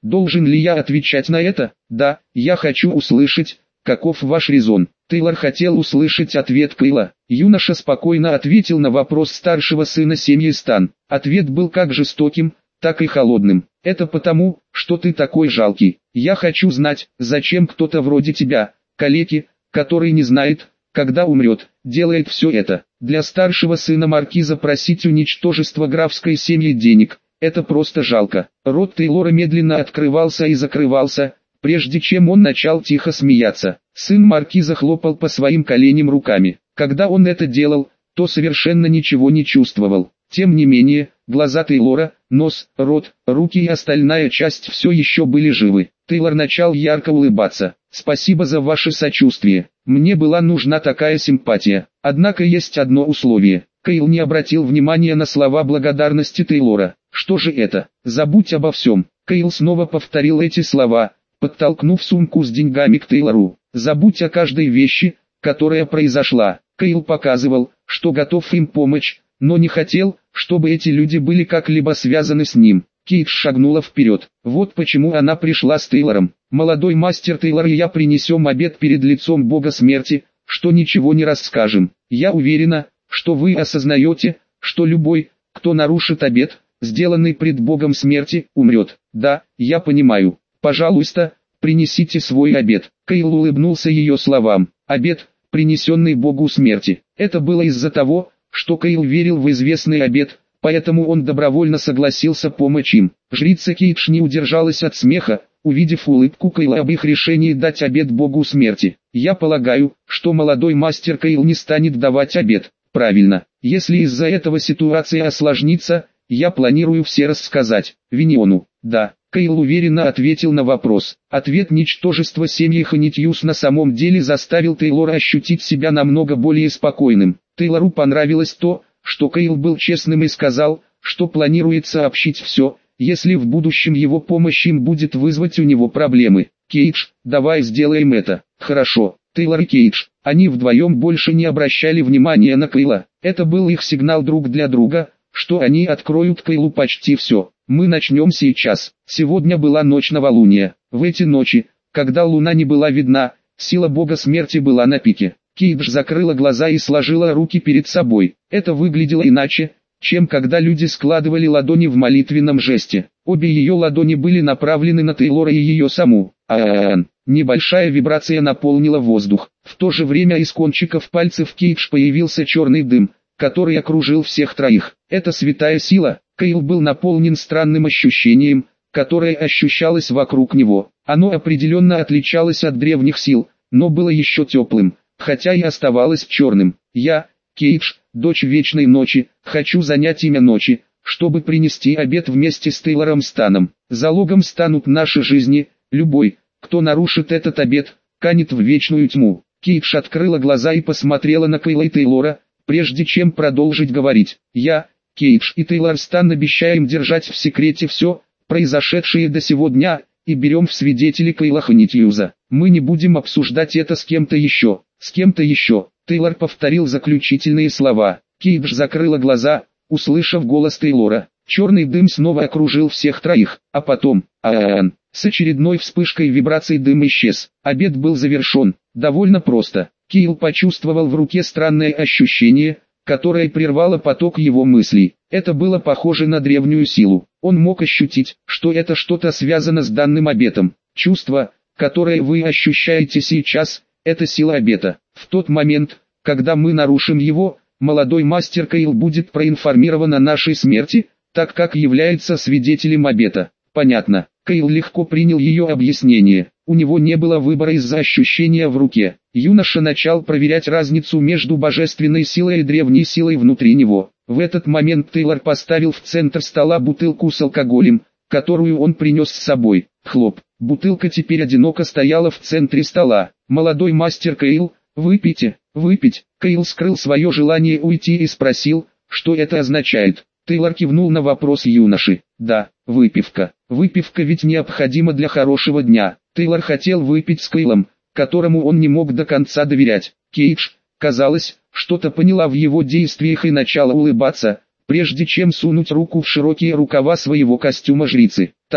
Должен ли я отвечать на это? Да, я хочу услышать, каков ваш резон. Тейлор хотел услышать ответ Кейла. Юноша спокойно ответил на вопрос старшего сына семьи Стан. Ответ был как жестоким, так и холодным. Это потому, что ты такой жалкий. Я хочу знать, зачем кто-то вроде тебя, калеки, который не знает, когда умрет, делает все это. Для старшего сына маркиза просить уничтожество графской семьи денег – это просто жалко. Рот Тейлора медленно открывался и закрывался, прежде чем он начал тихо смеяться. Сын маркиза хлопал по своим коленям руками. Когда он это делал, то совершенно ничего не чувствовал. Тем не менее, глаза Тейлора, нос, рот, руки и остальная часть все еще были живы. Тейлор начал ярко улыбаться. «Спасибо за ваше сочувствие. Мне была нужна такая симпатия. Однако есть одно условие». Кейл не обратил внимания на слова благодарности Тейлора. «Что же это? Забудь обо всем». Кейл снова повторил эти слова, подтолкнув сумку с деньгами к Тейлору. «Забудь о каждой вещи, которая произошла». Кейл показывал, что готов им помочь, но не хотел, чтобы эти люди были как-либо связаны с ним. Кейт шагнула вперед. Вот почему она пришла с Тейлором. «Молодой мастер Тейлор и я принесем обет перед лицом Бога смерти, что ничего не расскажем. Я уверена, что вы осознаете, что любой, кто нарушит обет, сделанный пред Богом смерти, умрет. Да, я понимаю. Пожалуйста, принесите свой обет». Кейл улыбнулся ее словам. Обет, принесенный Богу смерти. Это было из-за того, что Кейл верил в известный обет, поэтому он добровольно согласился помочь им. Жрица Кейдж не удержалась от смеха, увидев улыбку Кейла об их решении дать обет Богу смерти. «Я полагаю, что молодой мастер Кейл не станет давать обет. Правильно. Если из-за этого ситуация осложнится, я планирую все рассказать Виниону». «Да». Кейл уверенно ответил на вопрос. Ответ ничтожества семьи Ханитьюс на самом деле заставил Тейлора ощутить себя намного более спокойным. Тейлору понравилось то, что Кейл был честным и сказал, что планирует сообщить все, если в будущем его помощь им будет вызвать у него проблемы. «Кейдж, давай сделаем это». «Хорошо». Тейлор и Кейдж, они вдвоем больше не обращали внимания на Кейла. Это был их сигнал друг для друга, что они откроют Кейлу почти все. «Мы начнем сейчас». Сегодня была ночь новолуния. В эти ночи, когда луна не была видна, сила Бога смерти была на пике. Кейдж закрыла глаза и сложила руки перед собой. Это выглядело иначе, чем когда люди складывали ладони в молитвенном жесте. Обе ее ладони были направлены на Тейлора и ее саму. А-а-а. Небольшая вибрация наполнила воздух. В то же время из кончиков пальцев Кейдж появился черный дым, который окружил всех троих. Это святая сила. Кейл был наполнен странным ощущением, которое ощущалось вокруг него. Оно определенно отличалось от древних сил, но было еще теплым, хотя и оставалось черным. «Я, Кейдж, дочь Вечной Ночи, хочу занять имя Ночи, чтобы принести обет вместе с Тейлором Станом. Залогом станут наши жизни, любой, кто нарушит этот обет, канет в вечную тьму». Кейдж открыла глаза и посмотрела на Кейла и Тейлора, прежде чем продолжить говорить. «Я, Кейдж и Тейлор Стан обещаем держать в секрете все, произошедшее до сего дня, и берем в свидетели Кейла Ханитьюза. Мы не будем обсуждать это с кем-то еще, с кем-то еще». Тейлор повторил заключительные слова. Кейдж закрыла глаза, услышав голос Тейлора. Черный дым снова окружил всех троих, а потом, а-а-ан, с очередной вспышкой вибраций дым исчез. Обет был завершен. Довольно просто. Кейл почувствовал в руке странное ощущение, которое прервало поток его мыслей. Это было похоже на древнюю силу. Он мог ощутить, что это что-то связано с данным обетом. Чувство, которое вы ощущаете сейчас, это сила обета. В тот момент, когда мы нарушим его, молодой мастер Кейл будет проинформирован о нашей смерти, так как является свидетелем обета. Понятно. Кейл легко принял ее объяснение. У него не было выбора из-за ощущения в руке. Юноша начал проверять разницу между божественной силой и древней силой внутри него. В этот момент Тейлор поставил в центр стола бутылку с алкоголем, которую он принес с собой. Хлоп. Бутылка теперь одиноко стояла в центре стола. «Молодой мастер Кейл, выпейте, выпить». Кейл скрыл свое желание уйти и спросил, что это означает. Тейлор кивнул на вопрос юноши. «Да, выпивка. Выпивка ведь необходима для хорошего дня». Тейлор хотел выпить с Кейлом, которому он не мог до конца доверять. Кейдж, казалось, что-то поняла в его действиях и начала улыбаться, прежде чем сунуть руку в широкие рукава своего костюма жрицы. «Та-да,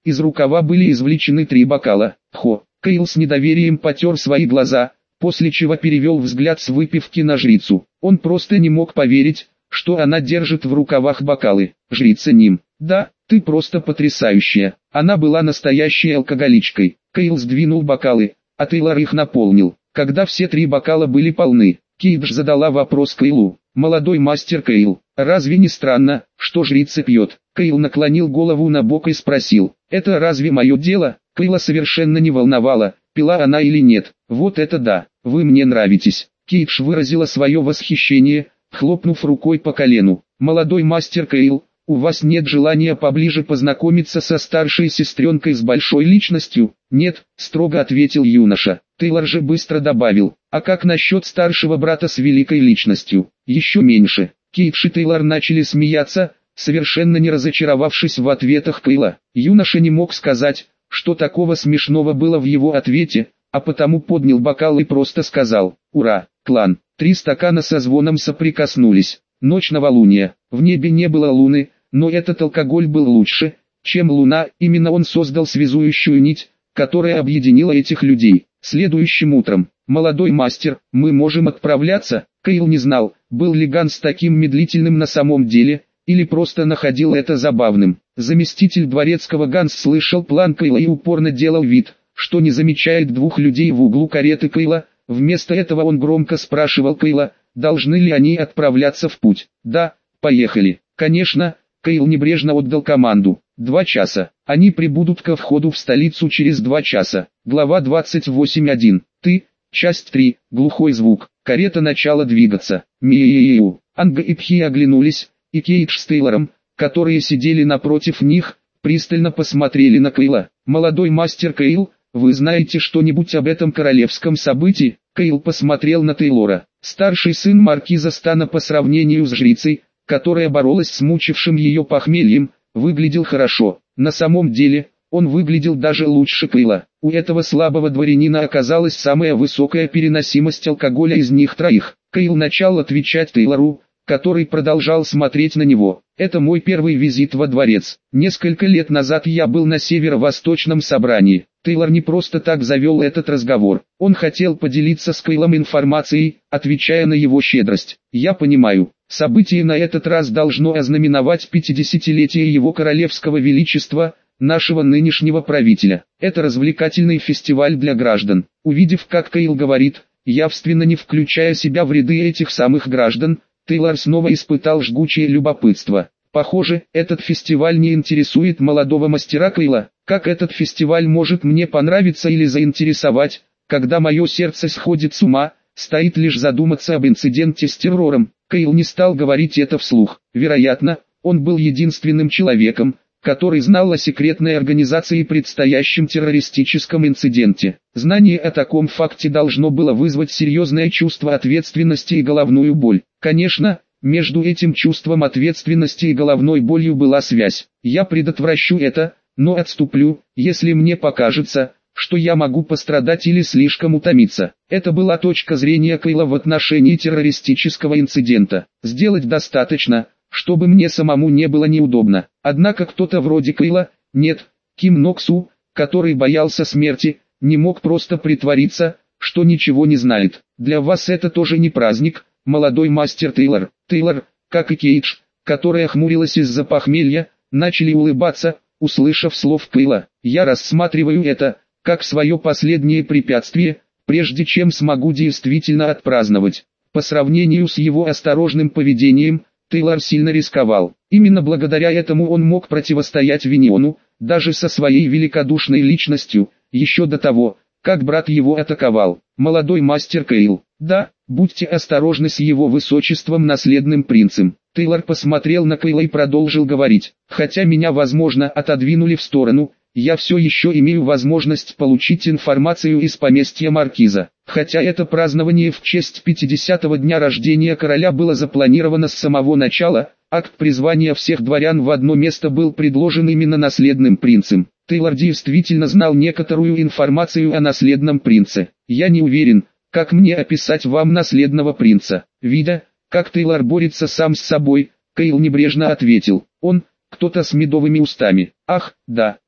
Из рукава были извлечены три бокала. Хо. Кейл с недоверием потер свои глаза, после чего перевел взгляд с выпивки на жрицу. Он просто не мог поверить, что она держит в рукавах бокалы. Жрица Ним. Да, ты просто потрясающая. Она была настоящей алкоголичкой. Кейл сдвинул бокалы, а Тейлор их наполнил. Когда все три бокала были полны, Кейдж задала вопрос Кейлу. «Молодой мастер Кейл, разве не странно, что жрица пьет?» Кейл наклонил голову на бок и спросил. «Это разве мое дело?» Кейла совершенно не волновало, пила она или нет. «Вот это да, вы мне нравитесь». Кейдж выразила свое восхищение, хлопнув рукой по колену. «Молодой мастер Кейл, у вас нет желания поближе познакомиться со старшей сестренкой с большой личностью?» «Нет», строго ответил юноша. Тейлор же быстро добавил. «А как насчет старшего брата с великой личностью?» «Еще меньше». Кейдж и Тейлор начали смеяться, совершенно не разочаровавшись в ответах Кейла. Юноша не мог сказать, что такого смешного было в его ответе, а потому поднял бокал и просто сказал: «Ура, клан!» Три стакана со звоном соприкоснулись. Ночь новолуния. В небе не было луны, но этот алкоголь был лучше, чем луна. Именно он создал связующую нить, которая объединила этих людей. Следующим утром: «Молодой мастер, мы можем отправляться?» Кейл не знал, был ли Ганс таким медлительным на самом деле, или просто находил это забавным. Заместитель дворецкого Ганс слышал план Кейла и упорно делал вид, что не замечает двух людей в углу кареты Кейла. Вместо этого он громко спрашивал Кейла, должны ли они отправляться в путь. «Да, поехали». «Конечно», Кейл небрежно отдал команду. «Два часа. Они прибудут ко входу в столицу через два часа». Глава двадцать восемь точка один. «Ты». Часть три. Глухой звук. Карета начала двигаться. Миу. Анга и Пхи оглянулись, и Кейдж с Тейлором, которые сидели напротив них, пристально посмотрели на Кейла. «Молодой мастер Кейл, вы знаете что-нибудь об этом королевском событии?» Кейл посмотрел на Тейлора. Старший сын маркиза Стана по сравнению с жрицей, которая боролась с мучившим ее похмельем, выглядел хорошо. На самом деле, он выглядел даже лучше Кейла. У этого слабого дворянина оказалась самая высокая переносимость алкоголя из них троих. Кейл начал отвечать Тейлору, который продолжал смотреть на него. «Это мой первый визит во дворец. Несколько лет назад я был на северо-восточном собрании». Тейлор не просто так завел этот разговор. Он хотел поделиться с Кейлом информацией, отвечая на его щедрость. «Я понимаю, событие на этот раз должно ознаменовать пятидесятилетие его королевского величества, нашего нынешнего правителя. Это развлекательный фестиваль для граждан». Увидев, как Кейл говорит, явственно не включая себя в ряды этих самых граждан, Тейлор снова испытал жгучее любопытство. Похоже, этот фестиваль не интересует молодого мастера Кейла. Как этот фестиваль может мне понравиться или заинтересовать, когда мое сердце сходит с ума, стоит лишь задуматься об инциденте с террором. Кейл не стал говорить это вслух. Вероятно, он был единственным человеком, который знал о секретной организации и предстоящем террористическом инциденте. Знание о таком факте должно было вызвать серьезное чувство ответственности и головную боль. Конечно, между этим чувством ответственности и головной болью была связь. «Я предотвращу это, но отступлю, если мне покажется, что я могу пострадать или слишком утомиться». Это была точка зрения Кейла в отношении террористического инцидента. «Сделать достаточно, чтобы мне самому не было неудобно». Однако кто-то вроде Кейла, нет, Ким Ноксу, который боялся смерти, не мог просто притвориться, что ничего не знает. «Для вас это тоже не праздник, молодой мастер Тейлор». Тейлор, как и Кейдж, которая хмурилась из-за похмелья, начали улыбаться, услышав слов Кейла. «Я рассматриваю это, как свое последнее препятствие, прежде чем смогу действительно отпраздновать». По сравнению с его осторожным поведением, Тейлор сильно рисковал. Именно благодаря этому он мог противостоять Виниону, даже со своей великодушной личностью, еще до того, как брат его атаковал. «Молодой мастер Кейл, да, будьте осторожны с его высочеством наследным принцем». Тейлор посмотрел на Кейла и продолжил говорить. «Хотя меня, возможно, отодвинули в сторону, я все еще имею возможность получить информацию из поместья маркиза. Хотя это празднование в честь пятидесятого дня рождения короля было запланировано с самого начала, акт призвания всех дворян в одно место был предложен именно наследным принцем. Тейлор действительно знал некоторую информацию о наследном принце. Я не уверен, как мне описать вам наследного принца». Видя, как Тейлор борется сам с собой, Кейл небрежно ответил. «Он, кто-то с медовыми устами». «Ах, да,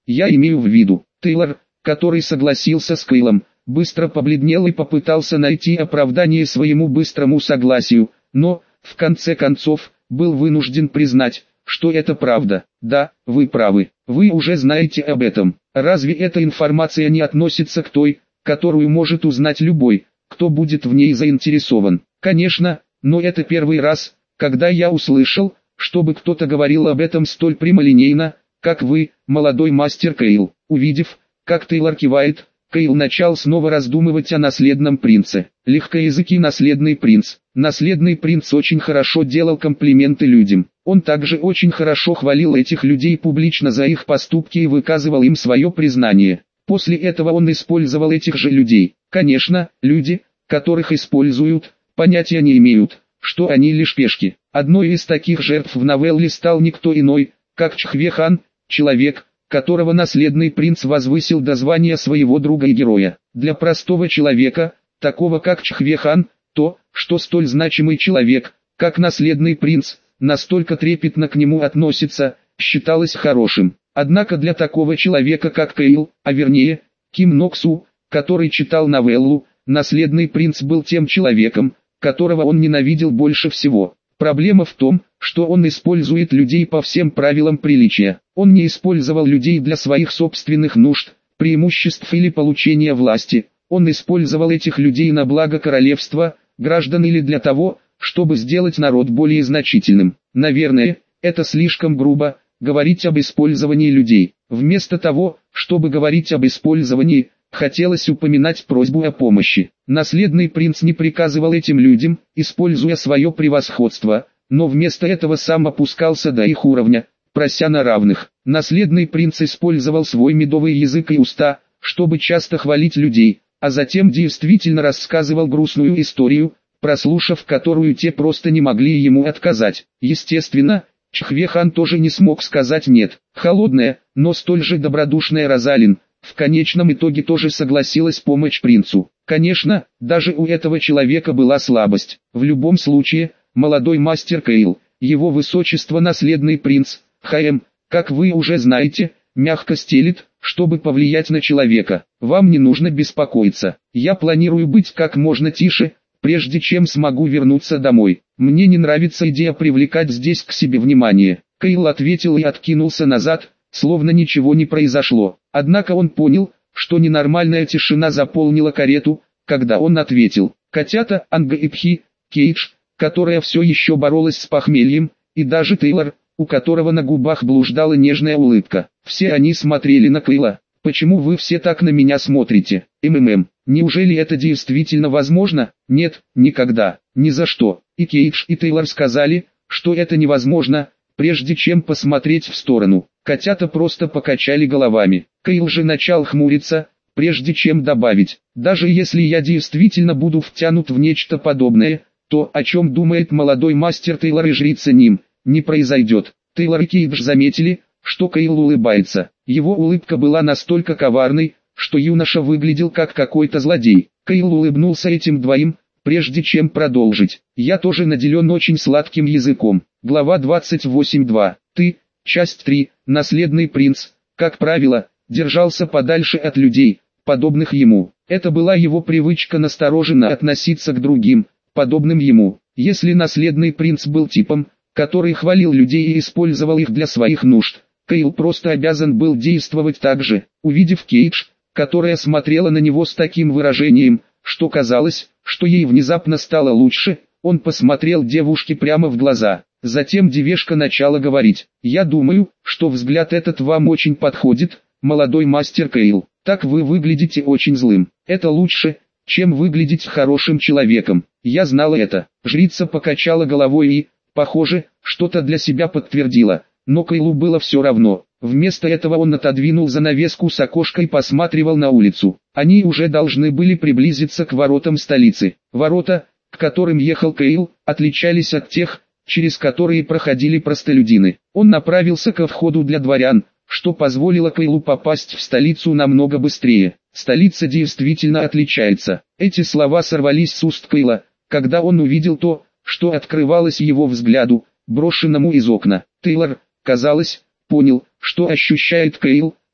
Я имею в виду, Тейлор, который согласился с Кейлом, быстро побледнел и попытался найти оправдание своему быстрому согласию, но, в конце концов, был вынужден признать, что это правда. Да, вы правы, вы уже знаете об этом. Разве эта информация не относится к той, которую может узнать любой, кто будет в ней заинтересован? Конечно, но это первый раз, когда я услышал, чтобы кто-то говорил об этом столь прямолинейно, как вы, молодой мастер Кейл. Увидев, как Тейлор кивает, Кейл начал снова раздумывать о наследном принце. Легкоязыкий наследный принц. Наследный принц очень хорошо делал комплименты людям. Он также очень хорошо хвалил этих людей публично за их поступки и выказывал им свое признание. После этого он использовал этих же людей. Конечно, люди, которых используют, понятия не имеют, что они лишь пешки. Одной из таких жертв в новелле стал никто иной, как Чхве-хан, человек, которого наследный принц возвысил до звания своего друга и героя. Для простого человека, такого как Чхве-хан, то, что столь значимый человек, как наследный принц, настолько трепетно к нему относится, считалось хорошим. Однако для такого человека как Кейл, а вернее, Ким Ноксу, который читал новеллу, наследный принц был тем человеком, которого он ненавидел больше всего. Проблема в том, что он использует людей по всем правилам приличия. Он не использовал людей для своих собственных нужд, преимуществ или получения власти. Он использовал этих людей на благо королевства, граждан или для того, чтобы сделать народ более значительным. Наверное, это слишком грубо, говорить об использовании людей. Вместо того, чтобы говорить об использовании, хотелось упоминать просьбу о помощи. Наследный принц не приказывал этим людям, используя свое превосходство, но вместо этого сам опускался до их уровня, прося на равных. Наследный принц использовал свой медовый язык и уста, чтобы часто хвалить людей, а затем действительно рассказывал грустную историю, прослушав которую те просто не могли ему отказать. Естественно, Чхве-хан тоже не смог сказать «нет». Холодная, но столь же добродушная Розалин, в конечном итоге тоже согласилась помочь принцу. Конечно, даже у этого человека была слабость. В любом случае, молодой мастер Кейл, его высочество наследный принц, ха-эм, как вы уже знаете, мягко стелит, чтобы повлиять на человека. Вам не нужно беспокоиться. Я планирую быть как можно тише, прежде чем смогу вернуться домой. Мне не нравится идея привлекать здесь к себе внимание. Кейл ответил и откинулся назад, словно ничего не произошло. Однако он понял, что ненормальная тишина заполнила карету, когда он ответил. Котята, Анга и Пхи, Кейдж, которая все еще боролась с похмельем, и даже Тейлор, у которого на губах блуждала нежная улыбка. Все они смотрели на Кейла. «Почему вы все так на меня смотрите? МММ, неужели это действительно возможно?» «Нет, никогда, ни за что». И Кейдж и Тейлор сказали, что это невозможно, прежде чем посмотреть в сторону. Котята просто покачали головами. Кейл же начал хмуриться, прежде чем добавить: «Даже если я действительно буду втянут в нечто подобное, то, о чем думает молодой мастер Тейлор и жрица Ним, не произойдет». Тейлор и Кейдж заметили, что Кейл улыбается. Его улыбка была настолько коварной, что юноша выглядел как какой-то злодей. Кейл улыбнулся этим двоим, прежде чем продолжить. «Я тоже наделен очень сладким языком». Глава двадцать восемь точка два. Ты, часть три, наследный принц, как правило, держался подальше от людей, подобных ему. Это была его привычка настороженно относиться к другим, подобным ему. Если наследный принц был типом, который хвалил людей и использовал их для своих нужд, Кейл просто обязан был действовать так же. Увидев Кейдж, которая смотрела на него с таким выражением, что казалось, что ей внезапно стало лучше, он посмотрел девушке прямо в глаза. Затем девушка начала говорить: «Я думаю, что взгляд этот вам очень подходит, молодой мастер Кейл. Так вы выглядите очень злым. Это лучше, чем выглядеть хорошим человеком». «Я знала это». Жрица покачала головой и, похоже, что-то для себя подтвердила. Но Кейлу было все равно. Вместо этого он отодвинул занавеску с окошка и посматривал на улицу. Они уже должны были приблизиться к воротам столицы. Ворота, к которым ехал Кейл, отличались от тех, через которые проходили простолюдины. Он направился ко входу для дворян, что позволило Кейлу попасть в столицу намного быстрее. Столица действительно отличается. Эти слова сорвались с уст Кейла, когда он увидел то, что открывалось его взгляду, брошенному из окна. Тейлор, казалось, понял, что ощущает Кейл,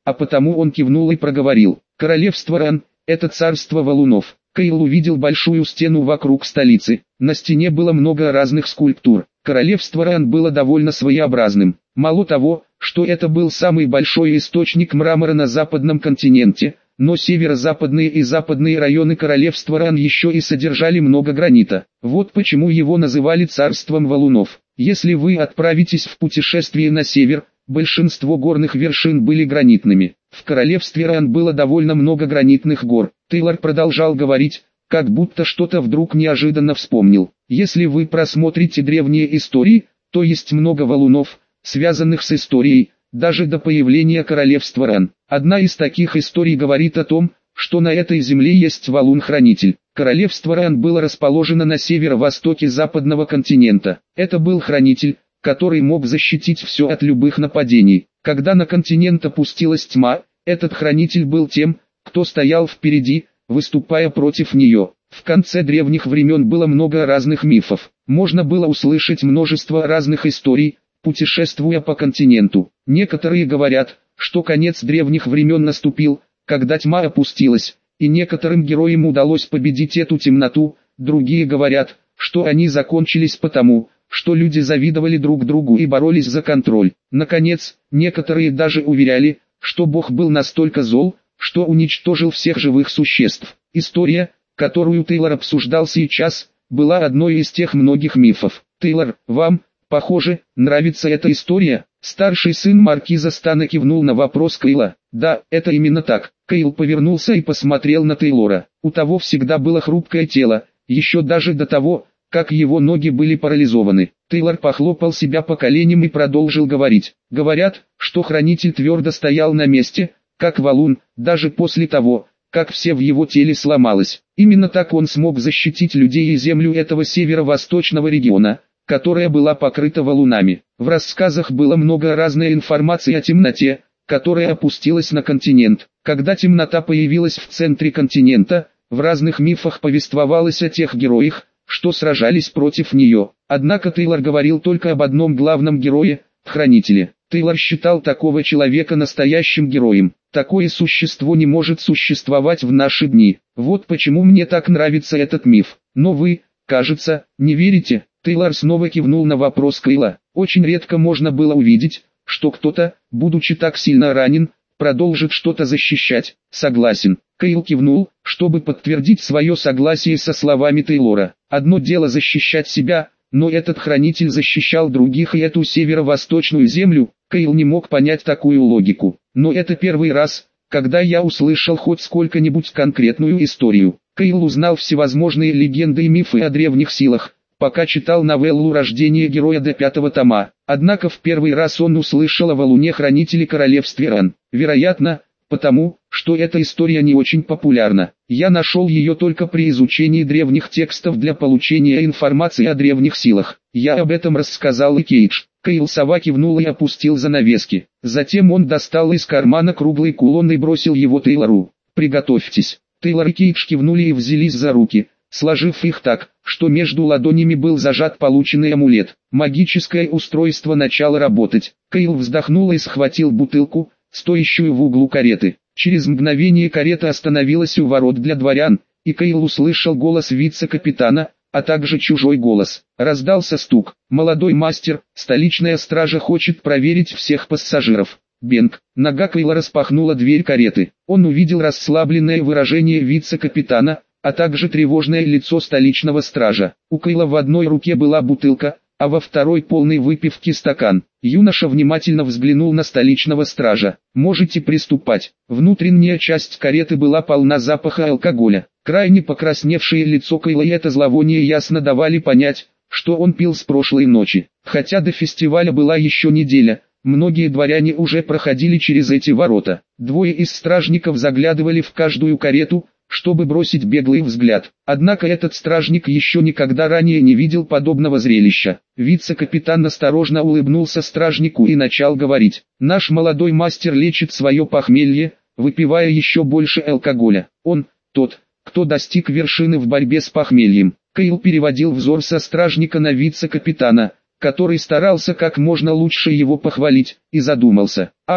а потому он кивнул и проговорил: «Королевство Ран – это царство валунов». Кейл увидел большую стену вокруг столицы. На стене было много разных скульптур. Королевство Ран было довольно своеобразным. Мало того, что это был самый большой источник мрамора на западном континенте, но северо-западные и западные районы королевства Ран еще и содержали много гранита. Вот почему его называли царством валунов. Если вы отправитесь в путешествие на север, большинство горных вершин были гранитными. В королевстве Ран было довольно много гранитных гор. Тейлор продолжал говорить, как будто что-то вдруг неожиданно вспомнил. Если вы просмотрите древние истории, то есть много валунов, связанных с историей, даже до появления королевства Ран. Одна из таких историй говорит о том, что на этой земле есть валун-хранитель. Королевство Ран было расположено на северо-востоке западного континента. Это был хранитель, который мог защитить все от любых нападений. Когда на континент опустилась тьма, этот хранитель был тем, кто стоял впереди, выступая против нее. В конце древних времен было много разных мифов. Можно было услышать множество разных историй, путешествуя по континенту. Некоторые говорят, что конец древних времен наступил, когда тьма опустилась, и некоторым героям удалось победить эту темноту. Другие говорят, что они закончились потому, что люди завидовали друг другу и боролись за контроль. Наконец, некоторые даже уверяли, что Бог был настолько зол, что уничтожил всех живых существ. История, которую Тейлор обсуждал сейчас, была одной из тех многих мифов. Тейлор, вам, похоже, нравится эта история? Старший сын маркиза Стана кивнул на вопрос Кейла. Да, это именно так. Кейл повернулся и посмотрел на Тейлора. У того всегда было хрупкое тело, еще даже до того, как его ноги были парализованы. Тейлор похлопал себя по коленям и продолжил говорить. Говорят, что хранитель твердо стоял на месте, как валун, даже после того, как все в его теле сломалось. Именно так он смог защитить людей и землю этого северо-восточного региона, которая была покрыта валунами. В рассказах было много разной информации о темноте, которая опустилась на континент. Когда темнота появилась в центре континента, в разных мифах повествовалось о тех героях, что сражались против нее. Однако Тейлор говорил только об одном главном герое – хранителе. Тейлор считал такого человека настоящим героем. Такое существо не может существовать в наши дни. Вот почему мне так нравится этот миф. Но вы, кажется, не верите? Тейлор снова кивнул на вопрос Кейла. Очень редко можно было увидеть, что кто-то, будучи так сильно ранен, продолжит что-то защищать. Согласен. Кейл кивнул, чтобы подтвердить свое согласие со словами Тейлора. Одно дело защищать себя, но этот хранитель защищал других и эту северо-восточную землю. Кейл не мог понять такую логику. Но это первый раз, когда я услышал хоть сколько-нибудь конкретную историю. Кейл узнал всевозможные легенды и мифы о древних силах, пока читал новеллу «Рождение героя» до пятого тома. Однако в первый раз он услышал о валуне-хранителе королевства Ран. Вероятно, потому, что эта история не очень популярна. Я нашел ее только при изучении древних текстов для получения информации о древних силах. Я об этом рассказал и Кейдж. Кейл сова кивнул и опустил занавески. Затем он достал из кармана круглый кулон и бросил его Тейлору. «Приготовьтесь». Тейлор и Кейдж кивнули и взялись за руки, сложив их так, что между ладонями был зажат полученный амулет. Магическое устройство начало работать. Кейл вздохнул и схватил бутылку, стоящую в углу кареты. Через мгновение карета остановилась у ворот для дворян, и Кейл услышал голос вице-капитана, а также чужой голос. Раздался стук. «Молодой мастер, столичная стража хочет проверить всех пассажиров». Бенг. Нога Кейла распахнула дверь кареты. Он увидел расслабленное выражение вице-капитана, а также тревожное лицо столичного стража. У Кейла в одной руке была бутылка, а во второй полный выпивки стакан. Юноша внимательно взглянул на столичного стража. «Можете приступать». Внутренняя часть кареты была полна запаха алкоголя. Крайне покрасневшее лицо Кейла и это зловоние ясно давали понять, что он пил с прошлой ночи. Хотя до фестиваля была еще неделя, многие дворяне уже проходили через эти ворота. Двое из стражников заглядывали в каждую карету, чтобы бросить беглый взгляд. Однако этот стражник еще никогда ранее не видел подобного зрелища. Вице-капитан осторожно улыбнулся стражнику и начал говорить. «Наш молодой мастер лечит свое похмелье, выпивая еще больше алкоголя. Он, тот, кто достиг вершины в борьбе с похмельем». Кейл переводил взор со стражника на вице-капитана, который старался как можно лучше его похвалить, и задумался. «Ах,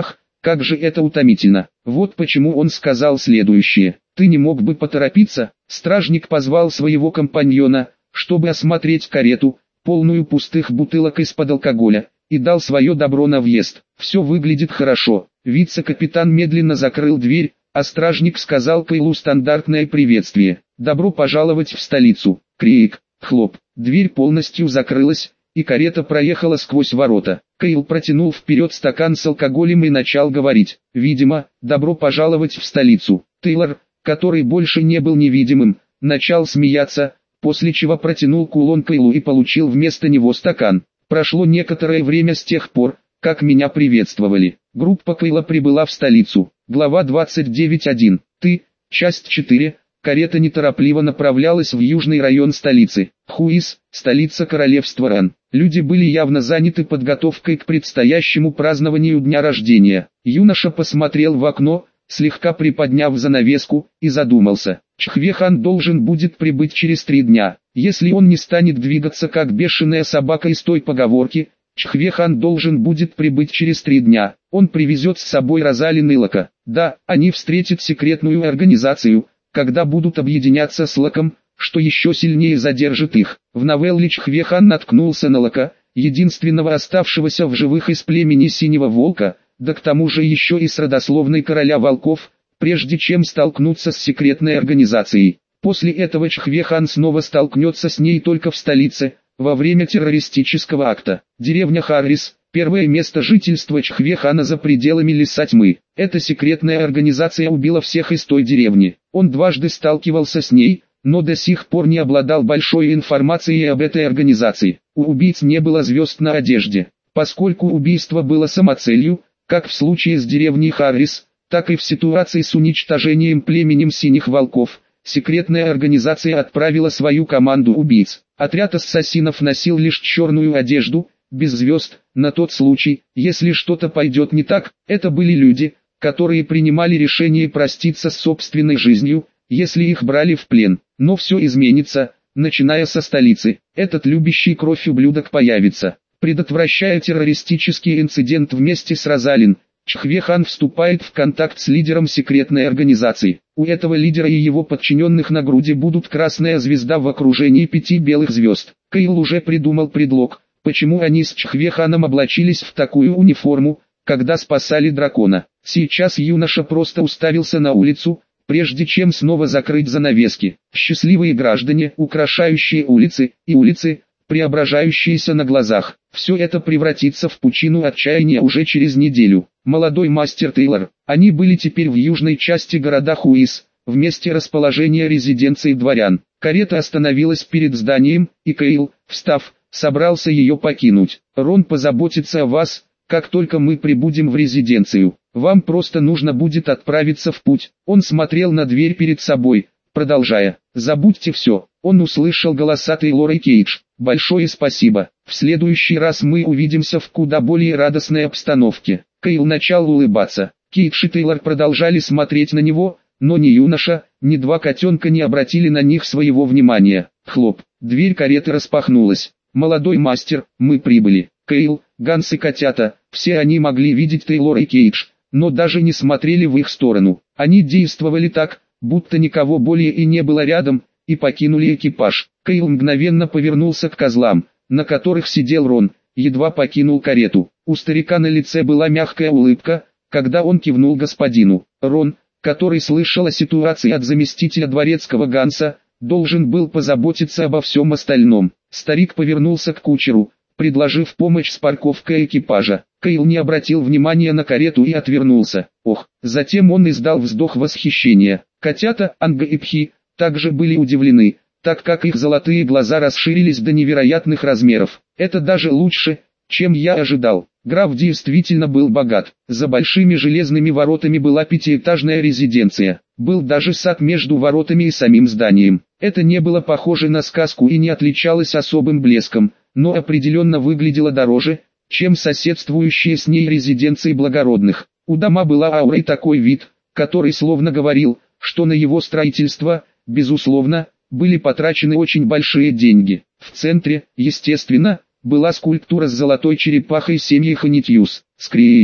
Как же это утомительно. Вот почему он сказал следующее. Ты не мог бы поторопиться? Стражник позвал своего компаньона, чтобы осмотреть карету, полную пустых бутылок из-под алкоголя, и дал свое добро на въезд. Все выглядит хорошо. Вице-капитан медленно закрыл дверь, а стражник сказал Кайлу стандартное приветствие. «Добро пожаловать в столицу!» Крик, хлоп, дверь полностью закрылась, и карета проехала сквозь ворота. Кайл протянул вперед стакан с алкоголем и начал говорить. Видимо, добро пожаловать в столицу. Тейлор, который больше не был невидимым, начал смеяться, после чего протянул кулон Кайлу и получил вместо него стакан. Прошло некоторое время с тех пор, как меня приветствовали. Группа Кайла прибыла в столицу. Глава двадцать девять точка один. Ты, часть четыре. Карета неторопливо направлялась в южный район столицы. Хуис, столица королевства Ран. Люди были явно заняты подготовкой к предстоящему празднованию дня рождения. Юноша посмотрел в окно, слегка приподняв занавеску, и задумался. Чхве-хан должен будет прибыть через три дня. Если он не станет двигаться как бешеная собака из той поговорки, Чхве-хан должен будет прибыть через три дня. Он привезет с собой Розалин и Лока. Да, они встретят секретную организацию, когда будут объединяться с Локом, что еще сильнее задержит их. В новелле Чхве-хан наткнулся на Лока, единственного оставшегося в живых из племени Синего Волка, да к тому же еще и с родословной короля волков, прежде чем столкнуться с секретной организацией. После этого Чхве-хан снова столкнется с ней только в столице, во время террористического акта. Деревня Харрис, первое место жительства Чхве-хана за пределами Леса Тьмы. Эта секретная организация убила всех из той деревни. Он дважды сталкивался с ней, но до сих пор не обладал большой информацией об этой организации. У убийц не было звезд на одежде, поскольку убийство было самоцелью, как в случае с деревней Харрис, так и в ситуации с уничтожением племенем Синих Волков. Секретная организация отправила свою команду убийц. Отряд ассасинов носил лишь черную одежду, без звезд, на тот случай, если что-то пойдет не так. Это были люди, которые принимали решение проститься с собственной жизнью, если их брали в плен. Но все изменится, начиная со столицы. Этот любящий кровь ублюдок появится. Предотвращая террористический инцидент вместе с Розалин, Чхве-хан вступает в контакт с лидером секретной организации. У этого лидера и его подчиненных на груди будут красная звезда в окружении пяти белых звезд. Кайл уже придумал предлог, почему они с Чхве-ханом облачились в такую униформу, когда спасали дракона. Сейчас юноша просто уставился на улицу, прежде чем снова закрыть занавески. Счастливые граждане, украшающие улицы, и улицы, преображающиеся на глазах. Все это превратится в пучину отчаяния уже через неделю. Молодой мастер Тейлор. Они были теперь в южной части города Хуис, в месте расположения резиденции дворян. Карета остановилась перед зданием, и Кайл, встав, собрался ее покинуть. Рон позаботится о вас, как только мы прибудем в резиденцию. Вам просто нужно будет отправиться в путь. Он смотрел на дверь перед собой, продолжая. Забудьте все. Он услышал голоса Тейлора и Кейдж. Большое спасибо. В следующий раз мы увидимся в куда более радостной обстановке. Кайл начал улыбаться. Кейдж и Тейлор продолжали смотреть на него, но ни юноша, ни два котенка не обратили на них своего внимания. Хлоп. Дверь кареты распахнулась. Молодой мастер, мы прибыли. Кайл, Ганс и котята, все они могли видеть Тейлора и Кейдж, но даже не смотрели в их сторону. Они действовали так, будто никого более и не было рядом, и покинули экипаж. Кайл мгновенно повернулся к козлам, на которых сидел Рон, едва покинул карету. У старика на лице была мягкая улыбка, когда он кивнул господину. Рон, который слышал о ситуации от заместителя дворецкого Ганса, должен был позаботиться обо всем остальном. Старик повернулся к кучеру, предложив помощь с парковкой экипажа. Кайл не обратил внимания на карету и отвернулся. Ох, затем он издал вздох восхищения. Котята, Анга и Пхи, также были удивлены, так как их золотые глаза расширились до невероятных размеров. Это даже лучше, чем я ожидал. Граф действительно был богат. За большими железными воротами была пятиэтажная резиденция. Был даже сад между воротами и самим зданием. Это не было похоже на сказку и не отличалось особым блеском, но определенно выглядело дороже, чем соседствующие с ней резиденции благородных. У дома была аура и такой вид, который словно говорил, что на его строительство, безусловно, были потрачены очень большие деньги. В центре, естественно, была скульптура с золотой черепахой семьи Ханитьюс. Скрич.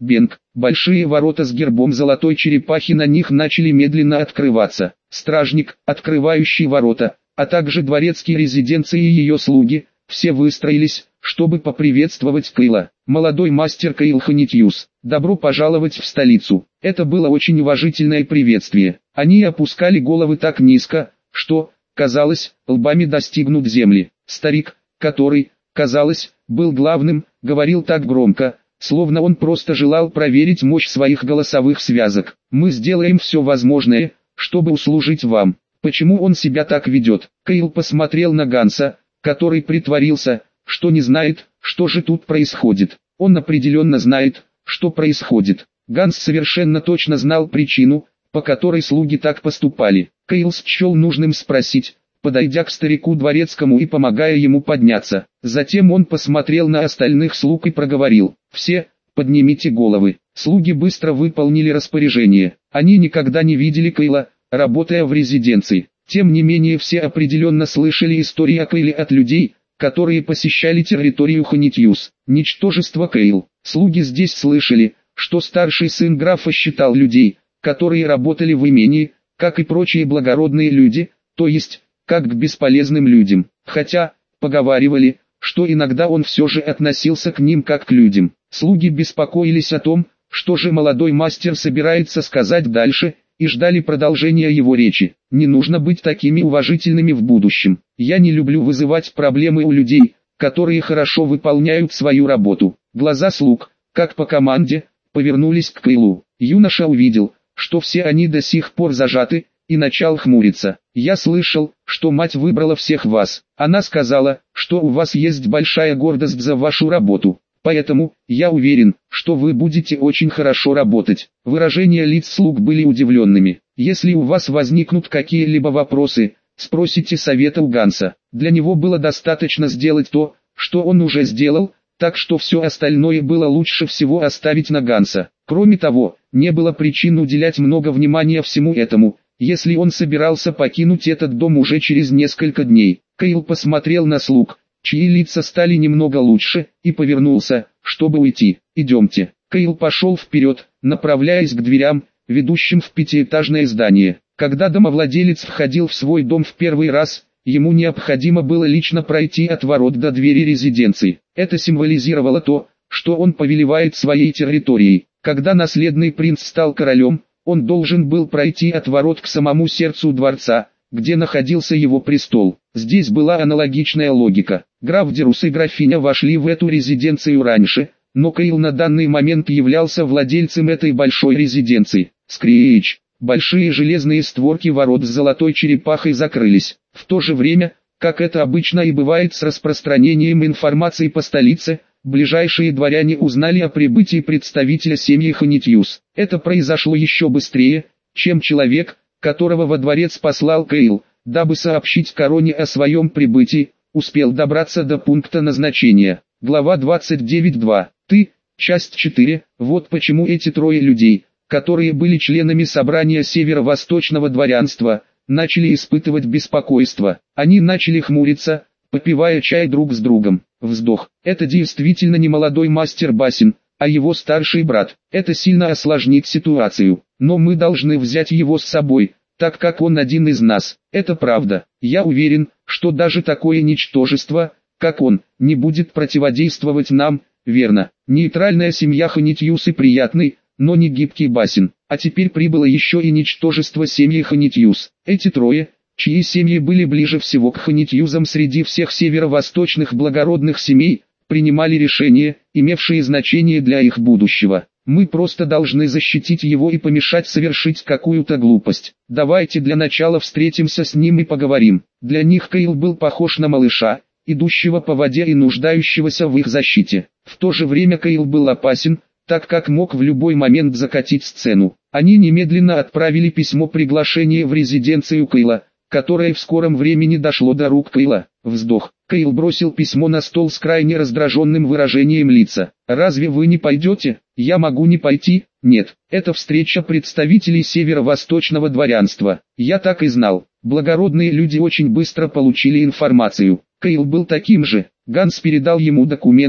Бенг. Большие ворота с гербом золотой черепахи на них начали медленно открываться. Стражник, открывающий ворота, а также дворецкие резиденции и ее слуги, все выстроились, чтобы поприветствовать Кейла. Молодой мастер Кейл Хонитьюс, добро пожаловать в столицу. Это было очень уважительное приветствие. Они опускали головы так низко, что, казалось, лбами достигнут земли. Старик, который, казалось, был главным, говорил так громко, словно он просто желал проверить мощь своих голосовых связок. «Мы сделаем все возможное, чтобы услужить вам». Почему он себя так ведет? Кейл посмотрел на Ганса, который притворился, что не знает, что же тут происходит. Он определенно знает, что происходит. Ганс совершенно точно знал причину, по которой слуги так поступали. Кейл счел нужным спросить, подойдя к старику дворецкому и помогая ему подняться. Затем он посмотрел на остальных слуг и проговорил: «Все, поднимите головы». Слуги быстро выполнили распоряжение. Они никогда не видели Кейла, работая в резиденции. Тем не менее все определенно слышали истории о Кейле от людей, которые посещали территорию Хонитьюс. Ничтожество Кейл. Слуги здесь слышали, что старший сын графа считал людей, которые работали в имении, как и прочие благородные люди, то есть, как к бесполезным людям. Хотя, поговаривали, что иногда он все же относился к ним как к людям. Слуги беспокоились о том, что же молодой мастер собирается сказать дальше, и ждали продолжения его речи. Не нужно быть такими уважительными в будущем. Я не люблю вызывать проблемы у людей, которые хорошо выполняют свою работу. Глаза слуг, как по команде, повернулись к Кейлу. Юноша увидел, что все они до сих пор зажаты, и начал хмуриться. «Я слышал, что мать выбрала всех вас. Она сказала, что у вас есть большая гордость за вашу работу. Поэтому, я уверен, что вы будете очень хорошо работать». Выражения лиц слуг были удивленными. «Если у вас возникнут какие-либо вопросы, спросите совета у Ганса». Для него было достаточно сделать то, что он уже сделал, так что все остальное было лучше всего оставить на Ганса. Кроме того, не было причин уделять много внимания всему этому, если он собирался покинуть этот дом уже через несколько дней. Кейл посмотрел на слуг, чьи лица стали немного лучше, и повернулся, чтобы уйти. «Идемте». Кейл пошел вперед, направляясь к дверям, ведущим в пятиэтажное здание. Когда домовладелец входил в свой дом в первый раз, ему необходимо было лично пройти от ворот до двери резиденции. Это символизировало то, что он повелевает своей территорией. Когда наследный принц стал королем, он должен был пройти от ворот к самому сердцу дворца, где находился его престол. Здесь была аналогичная логика. Граф Дерус и графиня вошли в эту резиденцию раньше, но Кейл на данный момент являлся владельцем этой большой резиденции. Скрич! Большие железные створки ворот с золотой черепахой закрылись. В то же время, как это обычно и бывает с распространением информации по столице, ближайшие дворяне узнали о прибытии представителя семьи Хонитьюс. Это произошло еще быстрее, чем человек, которого во дворец послал Кейл, дабы сообщить короне о своем прибытии, успел добраться до пункта назначения. Глава двадцать девять два. Ты, часть четыре. Вот почему эти трое людей, которые были членами собрания северо-восточного дворянства, начали испытывать беспокойство. Они начали хмуриться, попивая чай друг с другом. Вздох. Это действительно не молодой мастер Басин, а его старший брат. Это сильно осложнит ситуацию, но мы должны взять его с собой, так как он один из нас. Это правда. Я уверен, что даже такое ничтожество, как он, не будет противодействовать нам, верно. Нейтральная семья Хонитьюс и приятный, но не гибкий Басин. А теперь прибыло еще и ничтожество семьи Хонитьюс. Эти трое, чьи семьи были ближе всего к Хонитьюзам среди всех северо-восточных благородных семей, принимали решения, имевшие значение для их будущего. Мы просто должны защитить его и помешать совершить какую-то глупость. Давайте для начала встретимся с ним и поговорим. Для них Кейл был похож на малыша, идущего по воде и нуждающегося в их защите. В то же время Кейл был опасен, так как мог в любой момент закатить сцену. Они немедленно отправили письмо приглашения в резиденцию Кейла, которое в скором времени дошло до рук Кейла. Вздох. Кейл бросил письмо на стол с крайне раздраженным выражением лица. «Разве вы не пойдете? Я могу не пойти?» «Нет, это встреча представителей северо-восточного дворянства. Я так и знал». Благородные люди очень быстро получили информацию. Кейл был таким же. Ганс передал ему документ,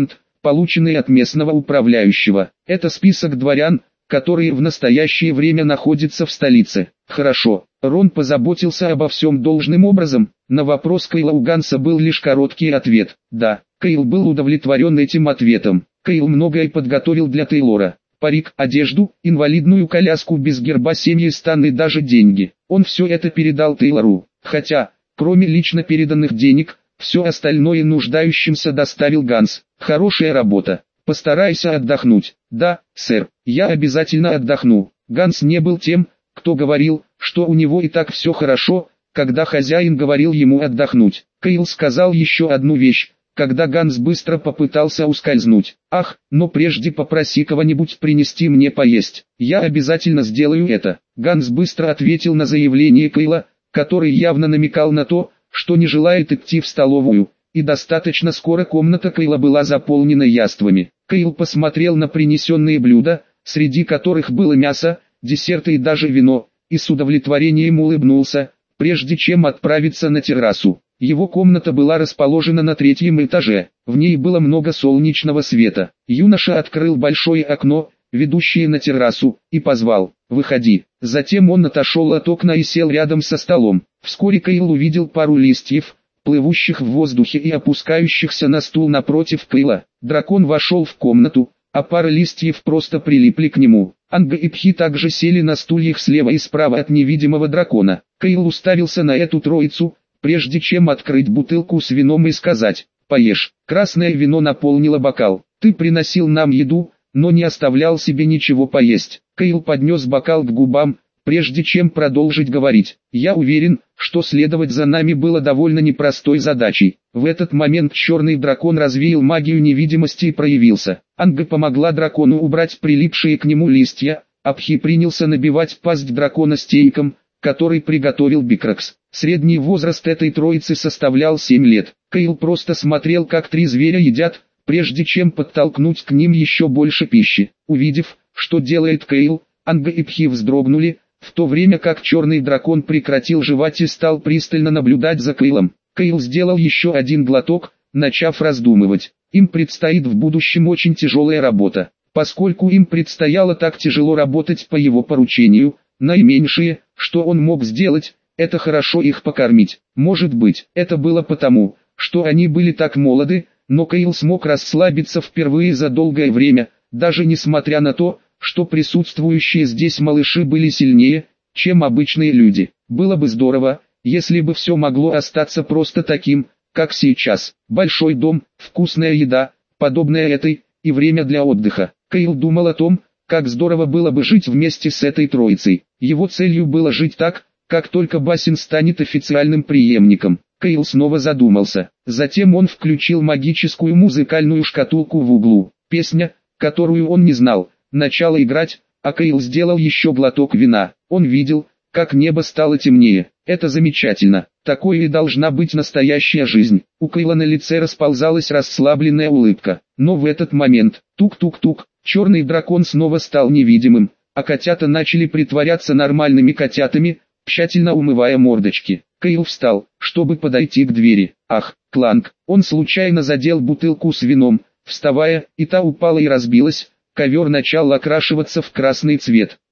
полученный от местного управляющего. Это список дворян, которые в настоящее время находятся в столице. Хорошо, Рон позаботился обо всем должным образом. На вопрос Кейла у Ганса был лишь короткий ответ. Да, Кейл был удовлетворен этим ответом. Кейл многое подготовил для Тейлора. Парик, одежду, инвалидную коляску без герба семьи Стан и даже деньги. Он все это передал Тейлору. Хотя, кроме лично переданных денег, все остальное нуждающимся доставил Ганс. Хорошая работа. Постарайся отдохнуть. Да, сэр, я обязательно отдохну. Ганс не был тем, кто говорил, что у него и так все хорошо, когда хозяин говорил ему отдохнуть. Кейл сказал еще одну вещь, когда Ганс быстро попытался ускользнуть. «Ах, но прежде попроси кого-нибудь принести мне поесть. Я обязательно сделаю это». Ганс быстро ответил на заявление Кейла, который явно намекал на то, что не желает идти в столовую, и достаточно скоро комната Кейла была заполнена яствами. Кейл посмотрел на принесенные блюда, среди которых было мясо, десерты и даже вино, и с удовлетворением улыбнулся, прежде чем отправиться на террасу. Его комната была расположена на третьем этаже, в ней было много солнечного света. Юноша открыл большое окно, ведущее на террасу, и позвал: «Выходи». Затем он отошел от окна и сел рядом со столом. Вскоре Кейл увидел пару листьев, плывущих в воздухе и опускающихся на стул напротив Кейла. Дракон вошел в комнату, а пара листьев просто прилипли к нему. Анга и Пхи также сели на стульях слева и справа от невидимого дракона. Кейл уставился на эту троицу, прежде чем открыть бутылку с вином и сказать: «Поешь». Красное вино наполнило бокал. «Ты приносил нам еду, но не оставлял себе ничего поесть». Кейл поднес бокал к губам, прежде чем продолжить говорить. «Я уверен, что следовать за нами было довольно непростой задачей». В этот момент черный дракон развеял магию невидимости и проявился. Анга помогла дракону убрать прилипшие к нему листья, а Пхи принялся набивать пасть дракона стейком, который приготовил Бикракс. Средний возраст этой троицы составлял семь лет. Кейл просто смотрел, как три зверя едят, прежде чем подтолкнуть к ним еще больше пищи. Увидев, что делает Кейл, Анга и Пхи вздрогнули, в то время как черный дракон прекратил жевать и стал пристально наблюдать за Кейлом. Кейл сделал еще один глоток, начав раздумывать. Им предстоит в будущем очень тяжелая работа. Поскольку им предстояло так тяжело работать по его поручению, наименьшее, что он мог сделать, это хорошо их покормить. Может быть, это было потому, что они были так молоды, но Кейл смог расслабиться впервые за долгое время, даже несмотря на то, что присутствующие здесь малыши были сильнее, чем обычные люди. Было бы здорово, если бы все могло остаться просто таким, как сейчас. Большой дом, вкусная еда, подобная этой, и время для отдыха. Кейл думал о том, как здорово было бы жить вместе с этой троицей. Его целью было жить так, как только Басин станет официальным преемником. Кейл снова задумался. Затем он включил магическую музыкальную шкатулку в углу. Песня, которую он не знал, начала играть, а Кейл сделал еще глоток вина. Он видел, как небо стало темнее. Это замечательно. Такой и должна быть настоящая жизнь. У Кейла на лице расползалась расслабленная улыбка. Но в этот момент, тук-тук-тук, черный дракон снова стал невидимым, а котята начали притворяться нормальными котятами, тщательно умывая мордочки. Кейл встал, чтобы подойти к двери. Ах, кланг! Он случайно задел бутылку с вином, вставая, и та упала и разбилась. Ковер начал окрашиваться в красный цвет.